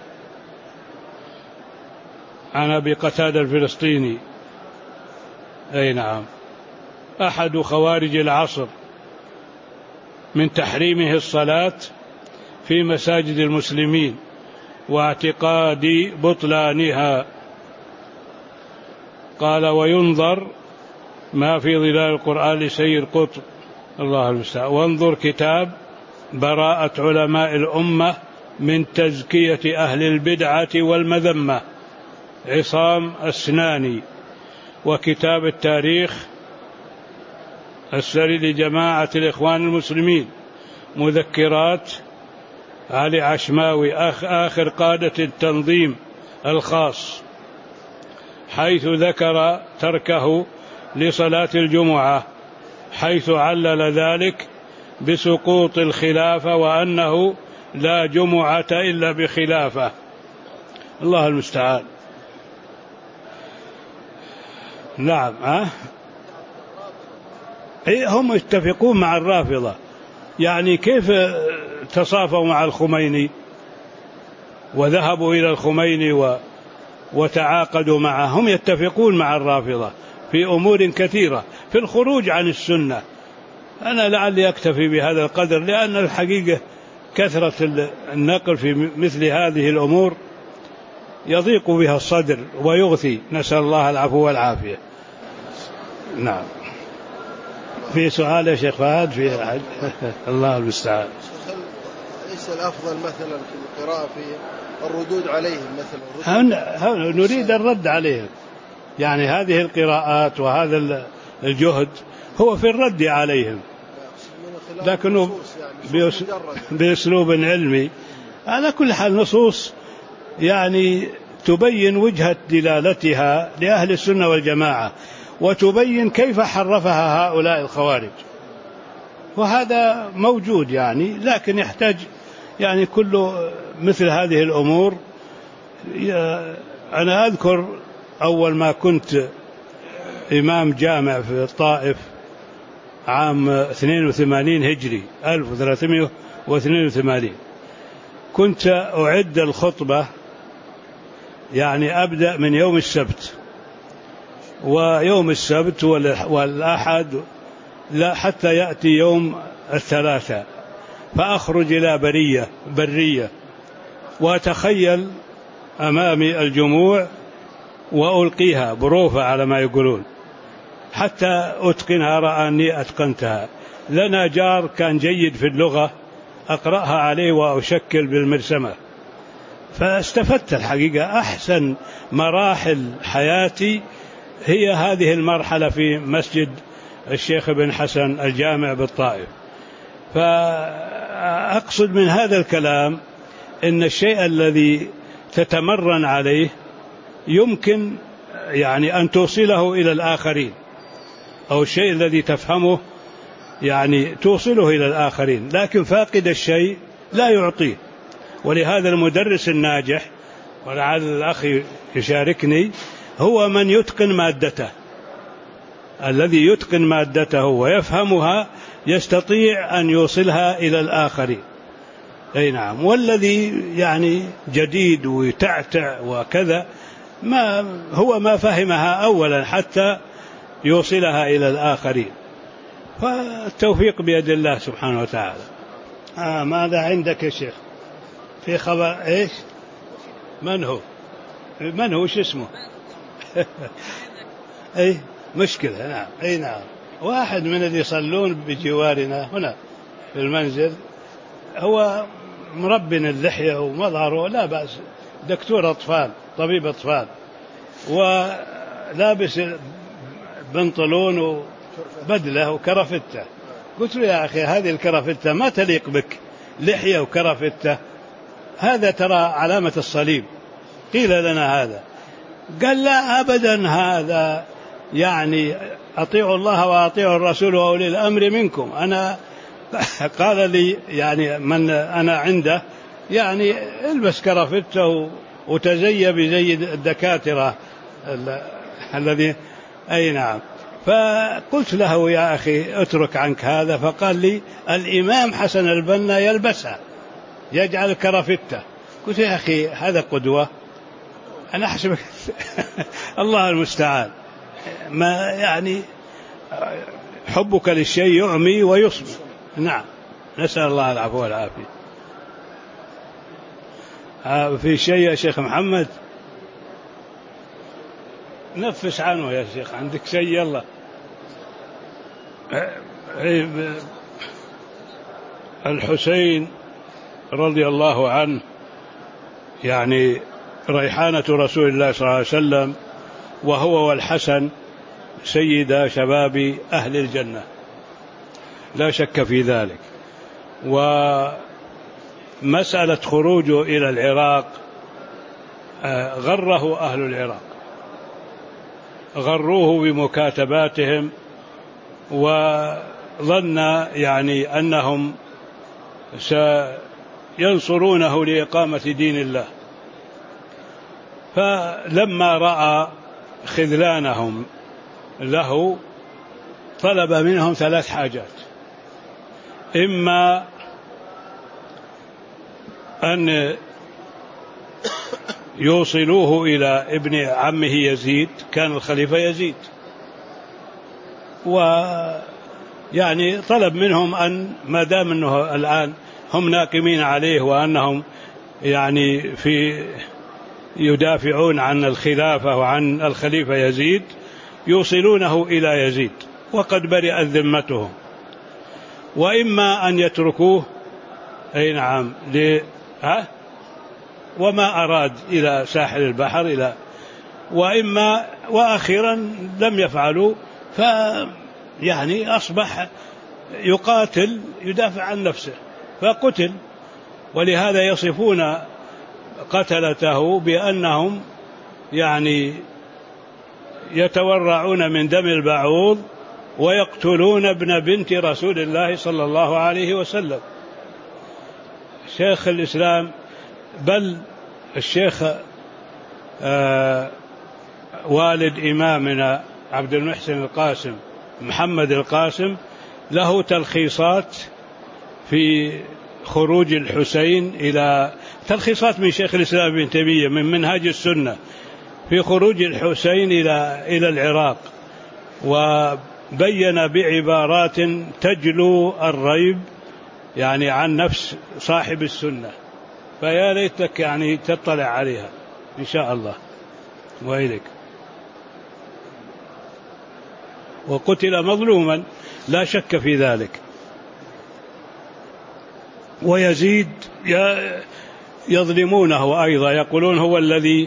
عن أبي قتاد الفلسطيني، أي نعم، أحد خوارج العصر، من تحريمه الصلاة في مساجد المسلمين واعتقاد بطلانها. قال: وينظر ما في ظلال القرآن لسيد قطب، الله المستعان. وانظر كتاب براءة علماء الأمة من تزكية أهل البدعة والمذمة، عصام السناني. وكتاب التاريخ السري لجماعة الإخوان المسلمين، مذكرات علي عشماوي آخر قادة التنظيم الخاص، حيث ذكر تركه لصلاة الجمعة، حيث علل ذلك بسقوط الخلافة وأنه لا جمعة إلا بخلافة، الله المستعان. نعم، هم يتفقون مع الرافضة، يعني كيف تصافوا مع الخميني وذهبوا إلى الخميني وتعاقدوا معه؟ هم يتفقون مع الرافضة في أمور كثيرة، في الخروج عن السنة. أنا لعلي أكتفي بهذا القدر، لأن الحقيقة كثرة النقل في مثل هذه الأمور يضيق بها الصدر ويغثي، نسأل الله العفو والعافية. نعم. في سؤال يا شيخ فهد في أحد؟ الله المستعان. ليس الأفضل مثلا في القراءة في الردود عليهم مثلا؟ نريد الرد عليهم، يعني هذه القراءات وهذا الجهد هو في الرد عليهم، لكنه بأسلوب علمي. على كل حال نصوص يعني تبين وجهة دلالتها لأهل السنة والجماعة، وتبين كيف حرفها هؤلاء الخوارج، وهذا موجود يعني، لكن يحتاج يعني كل مثل هذه الأمور. أنا أذكر أول ما كنت إمام جامع في الطائف عام 82 هجري 1382، كنت أعد الخطبة، يعني أبدأ من يوم السبت، ويوم السبت والأحد لا حتى يأتي يوم الثلاثاء، فأخرج إلى برية وأتخيل أمامي الجموع وألقيها بروفة على ما يقولون حتى أتقنها، رأى أني أتقنتها. لنا جار كان جيد في اللغة أقرأها عليه وأشكل بالمرسمة، فاستفدت الحقيقة. أحسن مراحل حياتي هي هذه المرحلة في مسجد الشيخ بن حسن الجامع بالطائف. فأقصد من هذا الكلام إن الشيء الذي تتمرن عليه يمكن يعني أن توصله إلى الآخرين، أو الشيء الذي تفهمه يعني توصله إلى الآخرين، لكن فاقد الشيء لا يعطيه. ولهذا المدرس الناجح، ولعل الأخ يشاركني، هو من يتقن مادته. الذي يتقن مادته ويفهمها يستطيع أن يوصلها إلى الآخرين. أي نعم. والذي يعني جديد ويتعتع وكذا ما فهمها أولا حتى يوصلها إلى الآخرين. فالتوفيق بيد الله سبحانه وتعالى. ماذا عندك يا شيخ في خبر إيش؟ من هو شو اسمه؟ أي مشكلة. نعم. أي نعم. واحد من اللي يصلون بجوارنا هنا في المنزل، هو مربن اللحية ومظهره لا بأس، دكتور أطفال، طبيب أطفال، ولابس بنطلون وبدلة وكرافتة. قلت له يا أخي هذه الكرافتة ما تليق بك، لحية وكرافتة، هذا ترى علامة الصليب. قيل لنا هذا، قال لا أبدا، هذا يعني أطيعوا الله وأطيعوا الرسول وأولي الأمر منكم. أنا قال لي يعني من أنا عنده يعني البس كرافتة وتزي بزي الدكاترة الذي. أي نعم. فقلت له يا أخي اترك عنك هذا، فقال لي الإمام حسن البنا يلبسها، يجعل كرافتة. قلت يا أخي هذا قدوة، أنا أحسبك الله المستعان. ما يعني حبك للشيء يعمي ويصبر. نعم. نسأل الله العفو والعافية. في شيء يا شيخ محمد؟ نفس عنه يا شيخ، عندك شيء؟ يلا. الحسين رضي الله عنه يعني ريحانة رسول الله صلى الله عليه وسلم، وهو والحسن سيد شباب أهل الجنة لا شك في ذلك. ومسألة خروجه إلى العراق غره أهل العراق، غروه بمكاتباتهم، وظن يعني أنهم سينصرونه لإقامة دين الله. فلما رأى خذلانهم له طلب منهم 3 حاجات: إما أن يوصلوه إلى ابن عمه يزيد، كان الخليفة يزيد، ويعني طلب منهم أن ما دام أنه الآن هم ناقمين عليه وأنهم يعني يدافعون عن الخلافة وعن الخليفة يزيد، يوصلونه إلى يزيد وقد برئت ذمتهم، وإما أن يتركوه أي نعم وما أراد إلى ساحل البحر وإما وأخيرا لم يفعلوا، فيعني أصبح يقاتل يدافع عن نفسه فقتل. ولهذا يصفون قتلته بأنهم يعني يتورعون من دم البعوض ويقتلون ابن بنت رسول الله صلى الله عليه وسلم. شيخ الإسلام بل الشيخ والد إمامنا عبد المحسن القاسم محمد القاسم له تلخيصات في خروج الحسين إلى تلخيصات من شيخ الإسلام ابن تيمية من منهاج السنة في خروج الحسين إلى العراق، وبين بعبارات تجلو الريب يعني عن نفس صاحب السنة، فيا ليتك يعني تطلع عليها إن شاء الله. وإليك. وقتل مظلوما لا شك في ذلك. ويزيد يظلمونه أيضا، يقولون هو الذي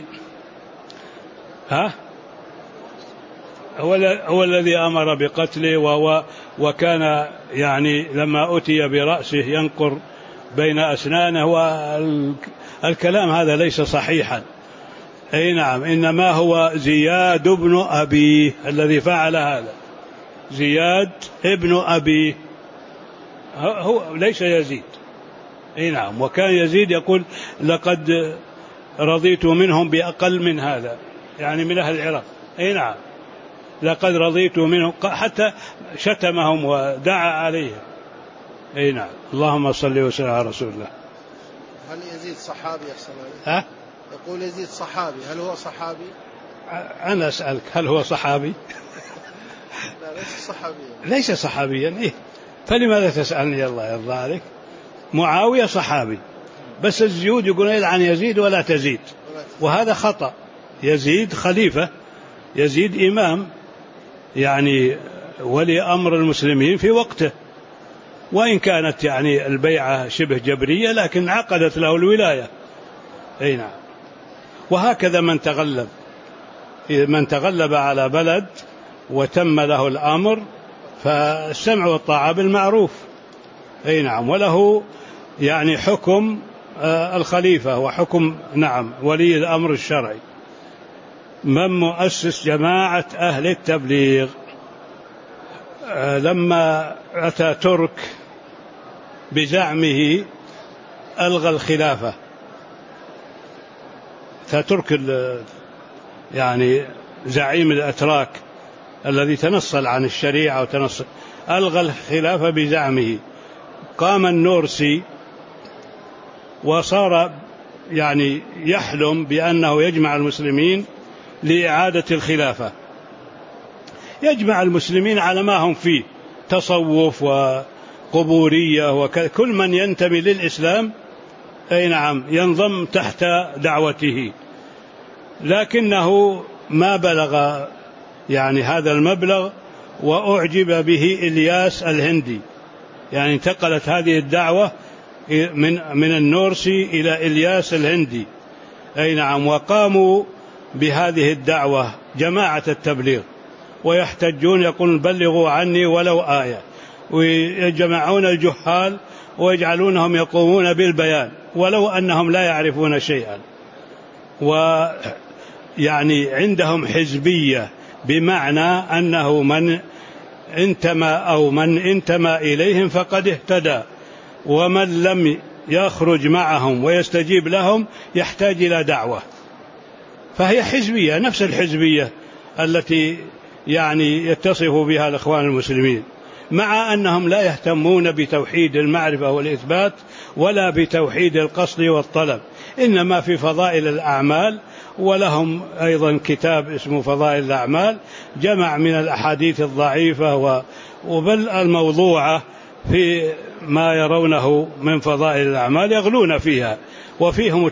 هو الذي أمر بقتله، وكان يعني لما أتي برأسه ينقر بين أسنانه، والكلام هذا ليس صحيحا. أي نعم، إنما هو زياد بن أبيه الذي فعل هذا، زياد ابن أبيه، هو ليس يزيد. أي نعم. وكان يزيد يقول لقد رضيت منهم بأقل من هذا، يعني من أهل العراق. أي نعم، لقد رضيت منهم، حتى شتمهم ودعا عليهم. أي نعم. اللهم صل وسلم على رسول الله. هل يزيد صحابي أحسن عليك؟ يقول يزيد صحابي، هل هو صحابي؟ أنا أسألك هل هو صحابي؟ لا ليس صحابيا. ليس صحابيا. إيه؟ فلماذا تسألني؟ الله يرضى عليك. معاوية صحابي، بس الزيود يقول يلعن يزيد ولا تزيد، وهذا خطأ. يزيد خليفة، يزيد إمام، يعني ولي أمر المسلمين في وقته، وإن كانت يعني البيعة شبه جبرية لكن عقدت له الولاية. أي نعم. وهكذا من تغلب على بلد وتم له الأمر فالسمع والطاعة بالمعروف. أي نعم. وله يعني حكم الخليفة وحكم نعم ولي الأمر الشرعي. من مؤسس جماعة أهل التبليغ؟ لما أتى ترك بزعمه ألغى الخلافة، ترك يعني زعيم الأتراك الذي تنصل عن الشريعة وتنصل، ألغى الخلافة بزعمه. قام النورسي وصار يعني يحلم بأنه يجمع المسلمين لإعادة الخلافة، يجمع المسلمين على ما هم فيه، تصوف وقبورية وكل من ينتمي للإسلام. أي نعم، ينضم تحت دعوته، لكنه ما بلغ يعني هذا المبلغ، وأعجب به إلياس الهندي، يعني انتقلت هذه الدعوة من النورسي إلى إلياس الهندي. أي نعم. وقاموا بهذه الدعوة جماعة التبليغ، ويحتجون يقولون بلغوا عني ولو آية، ويجمعون الجهال ويجعلونهم يقومون بالبيان ولو أنهم لا يعرفون شيئا. ويعني عندهم حزبية، بمعنى أنه من انتمى إليهم فقد اهتدى، ومن لم يخرج معهم ويستجيب لهم يحتاج إلى دعوة. فهي حزبية، نفس الحزبية التي يعني يتصف بها الإخوان المسلمين، مع أنهم لا يهتمون بتوحيد المعرفة والإثبات ولا بتوحيد القصد والطلب، إنما في فضائل الأعمال. ولهم أيضا كتاب اسمه فضائل الأعمال، جمع من الأحاديث الضعيفة وبل الموضوعة في ما يرونه من فضائل الأعمال يغلون فيها. وفيهم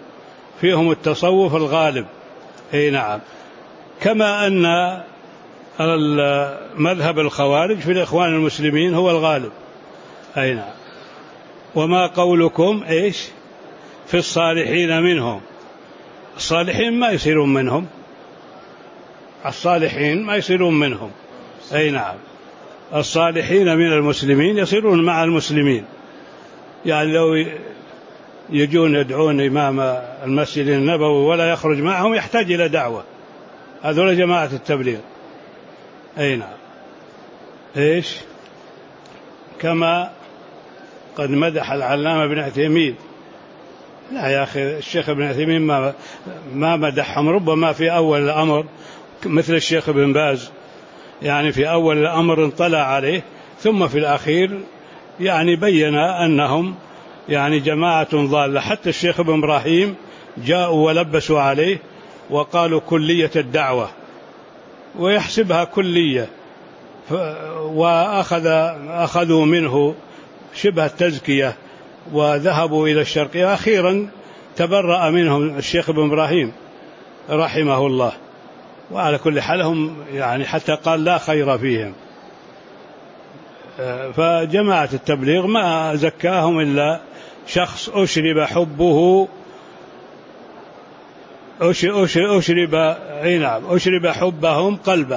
التصوف الغالب. أي نعم. كما أن مذهب الخوارج في الإخوان المسلمين هو الغالب. أي نعم. وما قولكم إيش في الصالحين منهم؟ الصالحين ما يصيرون منهم، الصالحين ما يصيرون منهم. أي نعم. الصالحين من المسلمين يصيرون مع المسلمين، يعني لو يجون يدعون إمام المسجد النبوي ولا يخرج معهم يحتاج إلى دعوة، هذول جماعة التبليغ. أي نعم. إيش كما قد مدح العلامة ابن عثيمين. لا يا أخي، الشيخ ابن عثيمين ما مدحهم، ربما في أول الأمر مثل الشيخ ابن باز، يعني في أول الأمر انطلع عليه، ثم في الأخير يعني بين أنهم يعني جماعة ضالة. حتى الشيخ ابن إبراهيم جاءوا ولبسوا عليه وقالوا كلية الدعوة، ويحسبها كلية، وأخذوا منه شبه التزكية وذهبوا إلى الشرقية. أخيرا تبرأ منهم الشيخ ابن إبراهيم رحمه الله. وعلى كل حال هم يعني حتى قال لا خير فيهم. فجماعة التبليغ ما زكاهم إلا شخص أشرب حبه، أشرب حبهم قلبه.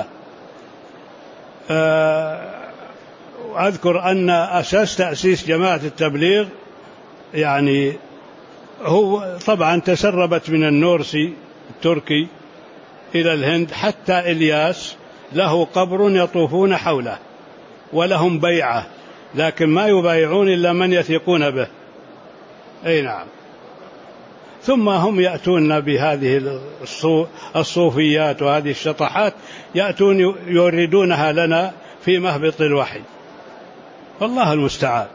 أذكر أن أساس تأسيس جماعة التبليغ يعني هو طبعا تسربت من النورسي التركي إلى الهند، حتى إلياس له قبر يطوفون حوله ولهم بيعة، لكن ما يبايعون إلا من يثقون به. أي نعم. ثم هم يأتون بهذه الصوفيات وهذه الشطحات، يأتون يوردونها لنا في مهبط الوحي، والله المستعان.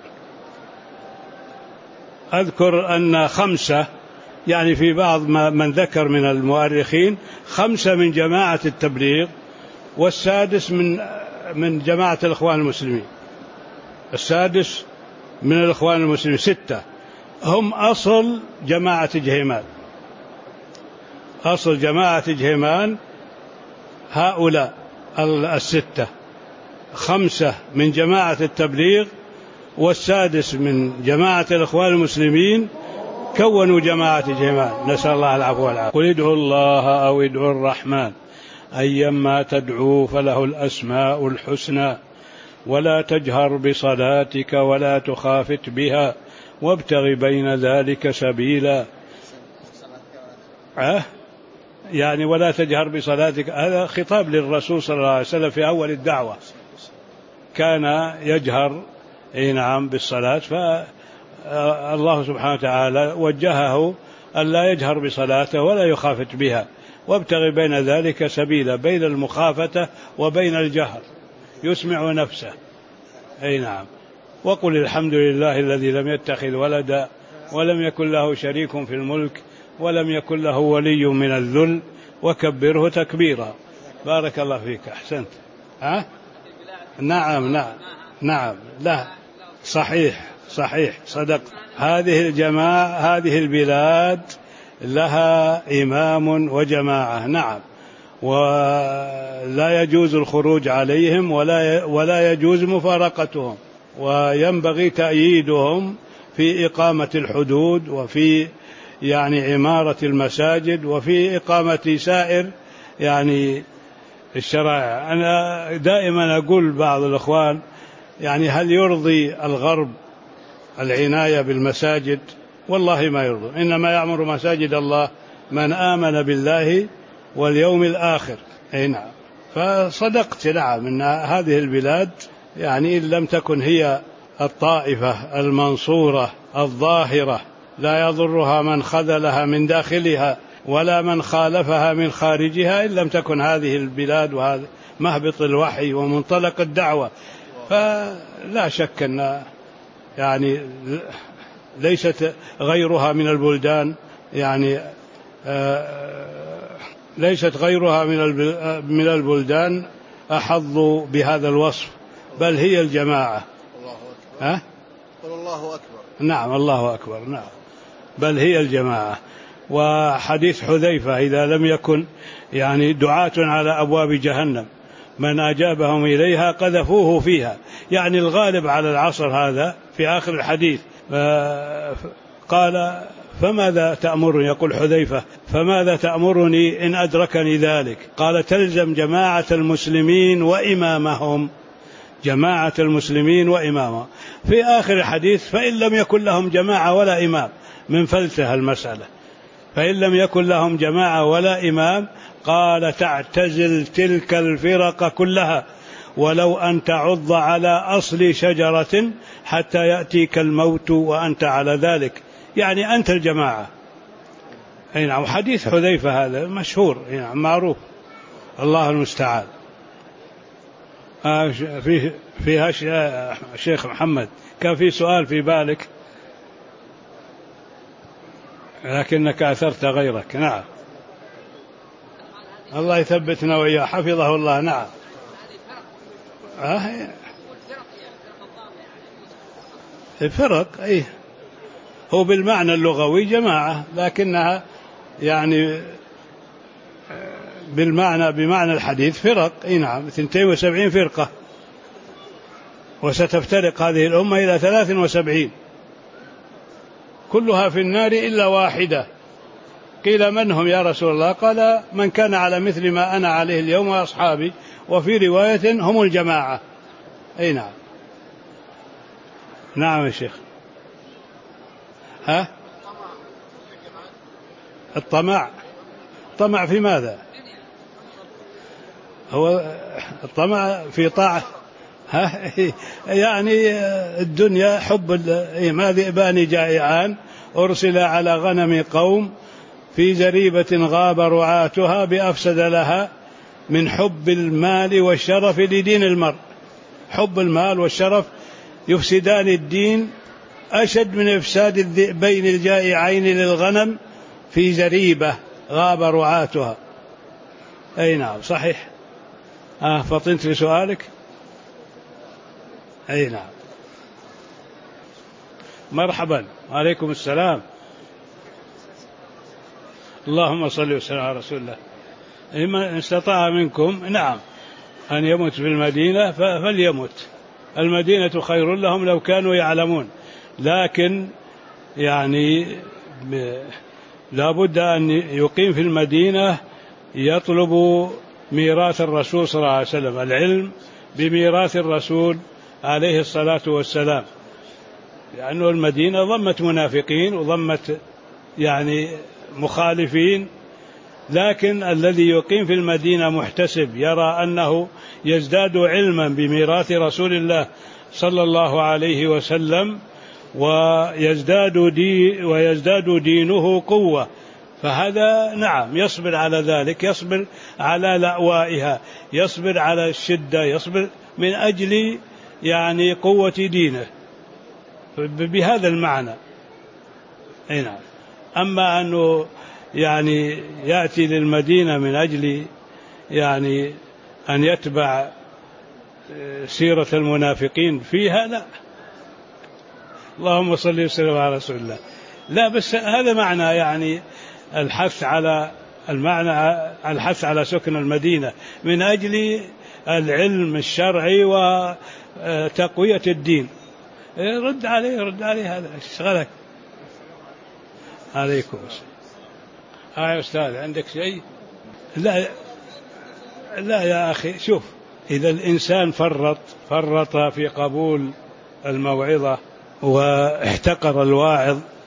أذكر أن 5 يعني في بعض من ذكر من المؤرخين 5 من جماعة التبليغ، والسادس من جماعة الإخوان المسلمين، السادس من الإخوان المسلمين. 6 هم أصل جماعة جهيمان، أصل جماعة جهيمان هؤلاء 6، 5 من جماعة التبليغ والسادس من جماعة الإخوان المسلمين كونوا جماعة جهيمان، نسأل الله العفو والعافية. قل ادعوا الله أو ادعوا الرحمن أيما تدعوا فله الأسماء الحسنى ولا تجهر بصلاتك ولا تخافت بها وابتغ بين ذلك سبيلا. يعني ولا تجهر بصلاتك، هذا خطاب للرسول صلى الله عليه وسلم في أول الدعوة، كان يجهر نعم بالصلاة، فالله سبحانه وتعالى وجهه أن لا يجهر بصلاته ولا يخافت بها، وابتغ بين ذلك سبيلا، بين المخافة وبين الجهر، يسمع نفسه. أي نعم. وقل الحمد لله الذي لم يتخذ ولدا ولم يكن له شريك في الملك ولم يكن له ولي من الذل وكبره تكبيرا. بارك الله فيك، أحسنت. نعم لا صحيح صدق. هذه الجماعة، هذه البلاد لها إمام وجماعة، نعم، ولا يجوز الخروج عليهم ولا يجوز مفارقتهم، وينبغي تأييدهم في إقامة الحدود وفي يعني عمارة المساجد وفي إقامة سائر يعني الشرائع. أنا دائما أقول بعض الأخوان يعني هل يرضي الغرب العناية بالمساجد؟ والله ما يرضي، إنما يعمر مساجد الله من آمن بالله واليوم الآخر. أي نعم. فصدقت، نعم، إن هذه البلاد يعني إن لم تكن هي الطائفة المنصورة الظاهرة لا يضرها من خذلها من داخلها ولا من خالفها من خارجها، إن لم تكن هذه البلاد وهذا مهبط الوحي ومنطلق الدعوة، فلا شك أن يعني ليست غيرها من البلدان يعني ليست غيرها من البلدان أحظ بهذا الوصف، بل هي الجماعة. الله أكبر. قل الله أكبر. نعم، الله أكبر، نعم، بل هي الجماعة. وحديث حذيفة إذا لم يكن يعني دعاة على أبواب جهنم من أجابهم إليها قذفوه فيها. يعني الغالب على العصر هذا في آخر الحديث قال فماذا تأمرني، يقول حذيفة فماذا تأمرني إن أدركني ذلك؟ قال تلزم جماعة المسلمين وإمامهم، جماعة المسلمين وإمامهم. في آخر الحديث فإن لم يكن لهم جماعة ولا إمام، من فلسها المسألة، فإن لم يكن لهم جماعة ولا إمام قال تعتزل تلك الفرق كلها ولو أن تعض على أصل شجرة حتى يأتيك الموت وأنت على ذلك، يعني أنت الجماعة. أي نعم. حديث حذيفة هذا مشهور معروف، الله المستعان. فيها شيخ محمد كان في سؤال في بالك لكنك أثرت غيرك. نعم، الله يثبتنا وإياه حفظه الله. نعم. الفرق أي هو بالمعنى اللغوي جماعة، لكنها يعني بمعنى الحديث فرق. أي نعم، 72 فرقة، وستفترق هذه الأمة إلى 73 كلها في النار إلا واحدة. قيل من هم يا رسول الله؟ قال من كان على مثل ما أنا عليه اليوم وأصحابي، وفي رواية هم الجماعة. أي نعم. نعم يا شيخ. الطمع في ماذا؟ هو الطمع في طاعة يعني الدنيا، حب ما ذئبان جائعان أرسل على غنم قوم في زريبة غاب رعاتها بأفسد لها من حب المال والشرف لدين المرء. حب المال والشرف يفسدان الدين أشد من إفساد الذئبين الجائعين للغنم في زريبة غاب رعاتها. أي نعم صحيح. فطنت لسؤالك. أي نعم. مرحبا، وعليكم السلام. اللهم صل وسلم على رسول الله. إن استطاع منكم نعم أن يموت في المدينة فليموت، المدينة خير لهم لو كانوا يعلمون، لكن يعني لا بد أن يقيم في المدينة يطلب ميراث الرسول صلى الله عليه وسلم، العلم بميراث الرسول عليه الصلاة والسلام، لأنه المدينة ضمت منافقين وضمت يعني مخالفين، لكن الذي يقيم في المدينة محتسب يرى أنه يزداد علما بميراث رسول الله صلى الله عليه وسلم ويزداد دينه قوة، فهذا نعم يصبر على ذلك، يصبر على لأوائها، يصبر على الشدة، يصبر من أجل يعني قوة دينه بهذا المعنى. أي نعم. أما أنه يعني يأتي للمدينة من أجل يعني أن يتبع سيرة المنافقين فيها، لا. اللهم صل وسلم على رسول الله. لا بس هذا معنى يعني الحث على سكن المدينة من أجل العلم الشرعي وتقوية الدين. رد عليه هذا اشتغلك. عليكم السلام. يا أستاذ عندك شيء؟ لا يا أخي، شوف، إذا الإنسان فرط في قبول الموعظة واحتقر الواعظ